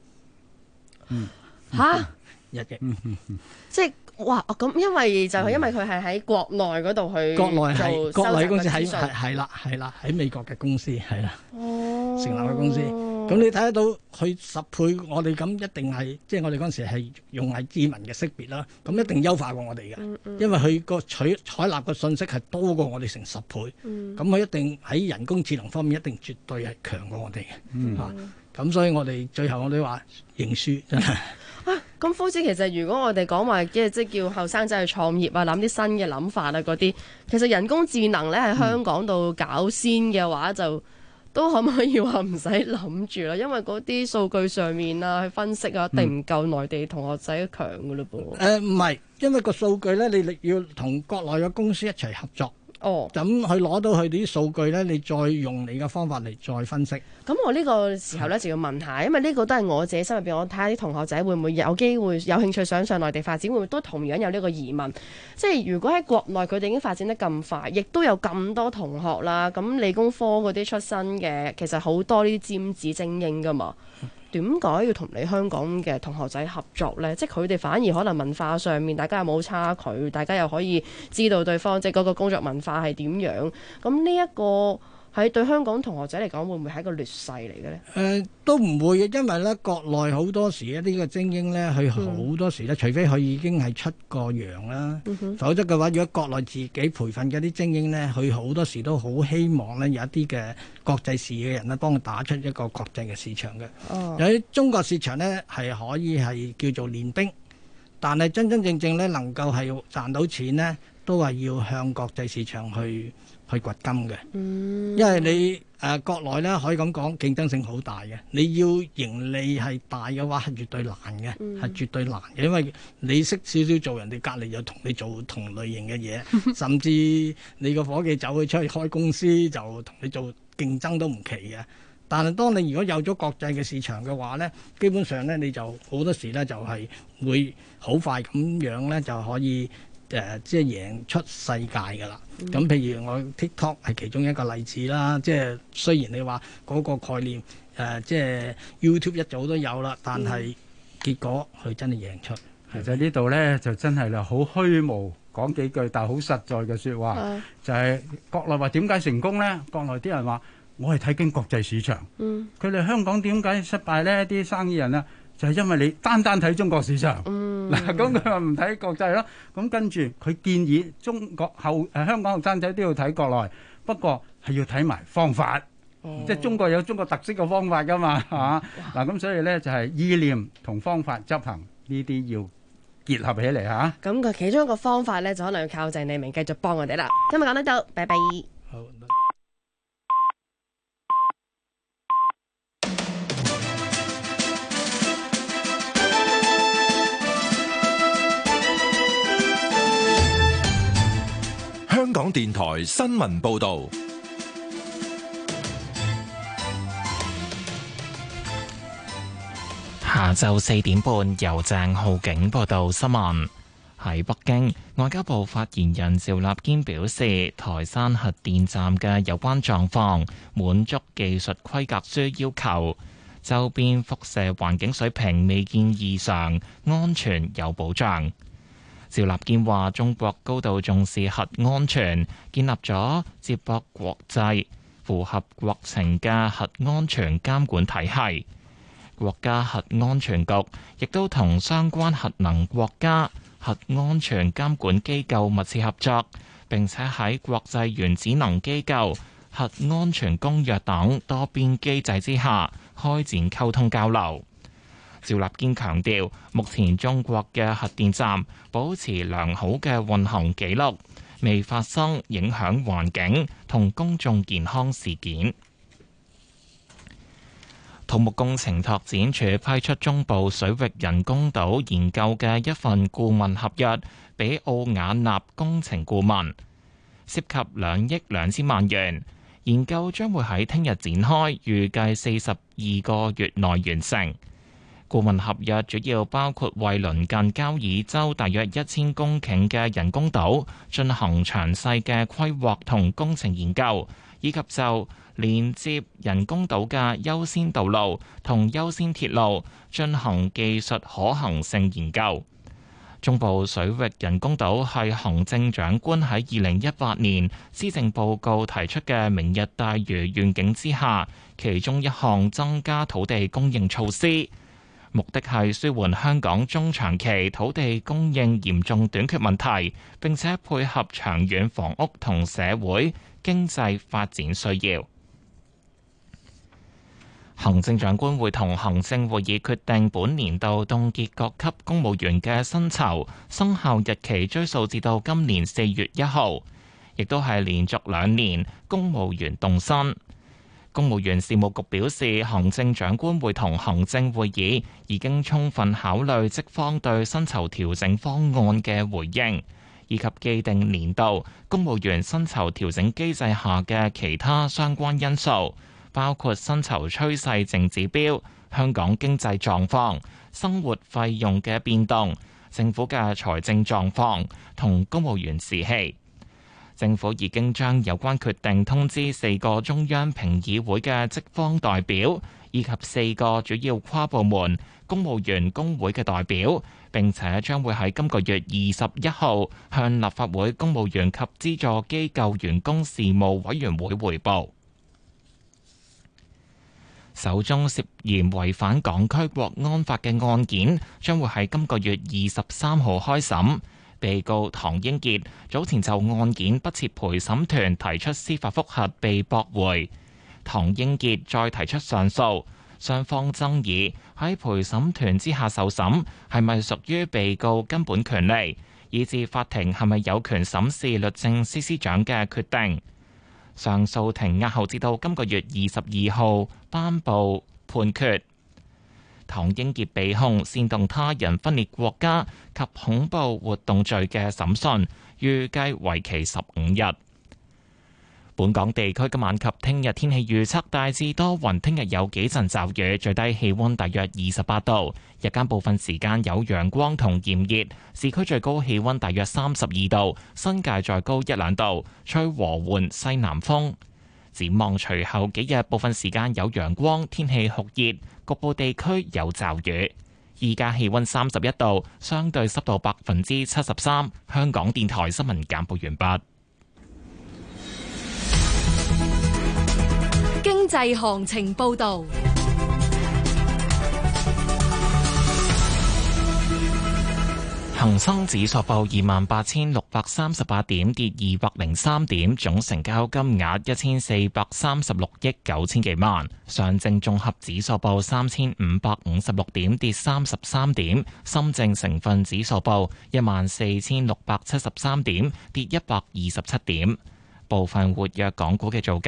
嚇 ！1億。 即係哇！咁因為就係因為佢係喺國內嗰度去國內係國內公司係啦喺美國嘅公司係啦。成立嘅公司。咁你睇得到佢10倍，我哋咁一定係，即係我哋嗰陣時係用係指紋嘅識別啦，咁一定優化過我哋嘅，因為佢個採納嘅信息係多過我哋成10倍，咁佢一定喺人工智能方面一定絕對係強過我哋嘅，咁所以我哋最後我哋話認輸真係。 咁夫子其實如果我哋講話即係叫後生仔去創業啊，諗啲新嘅諗法啊嗰啲，其實人工智能咧喺香港度搞先嘅話就。都可唔可以話唔使諗住啦？因為嗰啲數據上面啊，去分析啊，一定唔夠內地同學仔強㗎嘞噃。唔係，因為個數據咧，你要同國內嘅公司一齊合作。咁佢攞到佢啲數據咧，你再用你嘅方法嚟再分析。咁我呢個時候咧就要問下，因為呢個都係我自己心入邊，我睇下啲同學仔會唔會有機會有興趣想上內地發展，會唔會都同樣有呢個疑問？即係如果喺國內佢哋已經發展得咁快，亦都有咁多同學啦，咁理工科嗰啲出身嘅，其實好多呢啲尖子精英㗎嘛。點解要同你香港嘅同學仔合作呢？即係佢哋反而可能文化上面大家有冇差距，大家又可以知道對方即係嗰個工作文化係點樣。咁呢一個喺對香港同學仔嚟講，會唔會係一個劣勢嚟嘅呢？ 都唔會嘅，因為咧國內好多時一啲嘅精英咧，佢好多時咧，除非佢已經係出過洋啦，否則嘅話，如果國內自己培訓嘅啲精英咧，佢好多時都好希望咧有一啲嘅國際視野嘅人咧，幫佢打出一個國際嘅市場嘅。有啲中國市場咧係可以係叫做練兵，但係真真正正咧能夠係賺到錢咧，都係要向國際市場去掘金嘅，因為你國內咧可以咁講競爭性好大嘅，你要盈利係大嘅話係絕對難嘅，係絕對難嘅，因為你識少少做，人哋隔離就同你做同類型嘅嘢，甚至你個伙計走去出去開公司就同你做競爭都唔奇嘅。但係當你如果有咗國際嘅市場嘅話咧，基本上咧你就好多時咧就係會好快咁樣咧就可以。即係贏出世界㗎啦！咁譬如我 TikTok 係其中一個例子啦。即係雖然你話嗰個概念即係 YouTube 一早都有啦，但係結果佢真係贏出。 其實呢度咧就真係啦，好虛無講幾句，但係好實在嘅説話，就係國內話點解成功咧？國內啲人話我係睇緊國際市場，佢哋香港點解失敗咧？啲生意人啊！就係因為你單睇中國市場，嗱咁佢話唔睇國際咯。咁跟住佢建議中國香港後生仔都要睇國內，不過係要睇埋方法，即係中國有中國特色嘅方法㗎嘛，係嘛？嗱咁所以咧就係意念同方法執行呢啲要結合起嚟嚇。 咁佢其中一個方法咧就可能要靠鄭利明繼續幫我哋啦。今日講到呢度，拜拜。好。 香港電台新聞報導， 下晝4點半由鄭浩景報道新聞。喺北京，外交部發言人趙立堅表示，台山核電站嘅有關狀況滿足技術規格書要求，周邊輻射環境水平未見異常，安全有保障。趙立堅話：中國高度重視核安全，建立咗接駁國際、符合國情嘅核安全監管體系。國家核安全局亦都同相關核能國家核安全監管機構密切合作，並且喺國際原子能機構核安全公約等多邊機制之下開展溝通交流。趙立堅強調，目前中國嘅核電站保持良好嘅運行記錄，未發生影響環境同公眾健康事件。土木工程拓展署批出中部水域人工島研究嘅一份顧問合約，俾奧雅納工程顧問，涉及2億2千萬元。研究將會喺聽日展開，預計42個月內完成。顧問合約主要包括為鄰近交椅洲大約1000公頃嘅人工島進行詳細嘅規劃同工程研究，以及就連接人工島嘅優先道路同優先鐵路進行技術可行性研究。中部水域人工島係行政長官喺2018年施政報告提出嘅明日大嶼願景之下其中一項增加土地供應措施，目的係舒緩香港中長期土地供應嚴重短缺問題，並且配合長遠房屋同社會經濟發展需要。行政長官會同行政會議決定本年度凍結各級公務員嘅薪酬，生效日期追溯至到今年4月1號，亦都係連續2年公務員凍薪。公務員事務局表示，行政長官會同行政會議已經充分考慮職方對薪酬調整方案嘅回應，以及既定年度公務員薪酬調整機制下嘅其他相關因素，包括薪酬趨勢淨指標、香港經濟狀況、生活費用嘅變動、政府嘅財政狀況同公務員士氣。政府已經將有關決定通知4個中央評議會嘅職方代表，以及4個主要跨部門公務員工會嘅代表，並且將會喺今個月21號向立法會公務員及資助機構員工事務委員會匯報。首宗涉嫌違反港區國安法嘅案件將會喺今個月23號開審。被告唐英傑早前就案件不設陪審團提出司法覆核被駁回，唐英傑再提出上訴，雙方爭議喺陪審團之下受審係咪屬於被告根本權利，以至法庭係咪有權審視律政司司長嘅決定。上訴庭押後至到今個月22號頒布判決。唐英傑被控煽動他人分裂國家及恐怖活動罪嘅審訊，預計為期15日。本港地區今晚及聽日天氣預測大致多雲，聽日有幾陣驟雨，最低氣溫大約28度，日間部分時間有陽光同炎熱，市區最高氣溫大約32度，新界再高1-2度，吹和緩西南風。展望隨後幾日，部分時間有陽光，天氣酷熱，局部地區有驟雨。依家氣溫31度，相對濕度73%。香港電台新聞簡報完畢。 經濟行情報道。 恒生指數報28,638點，跌203點，總成交金額1436億9千幾萬。上證綜合指數報3556點，跌33點。深證成分指數報14,673點，跌127點。部分活躍港股嘅造價。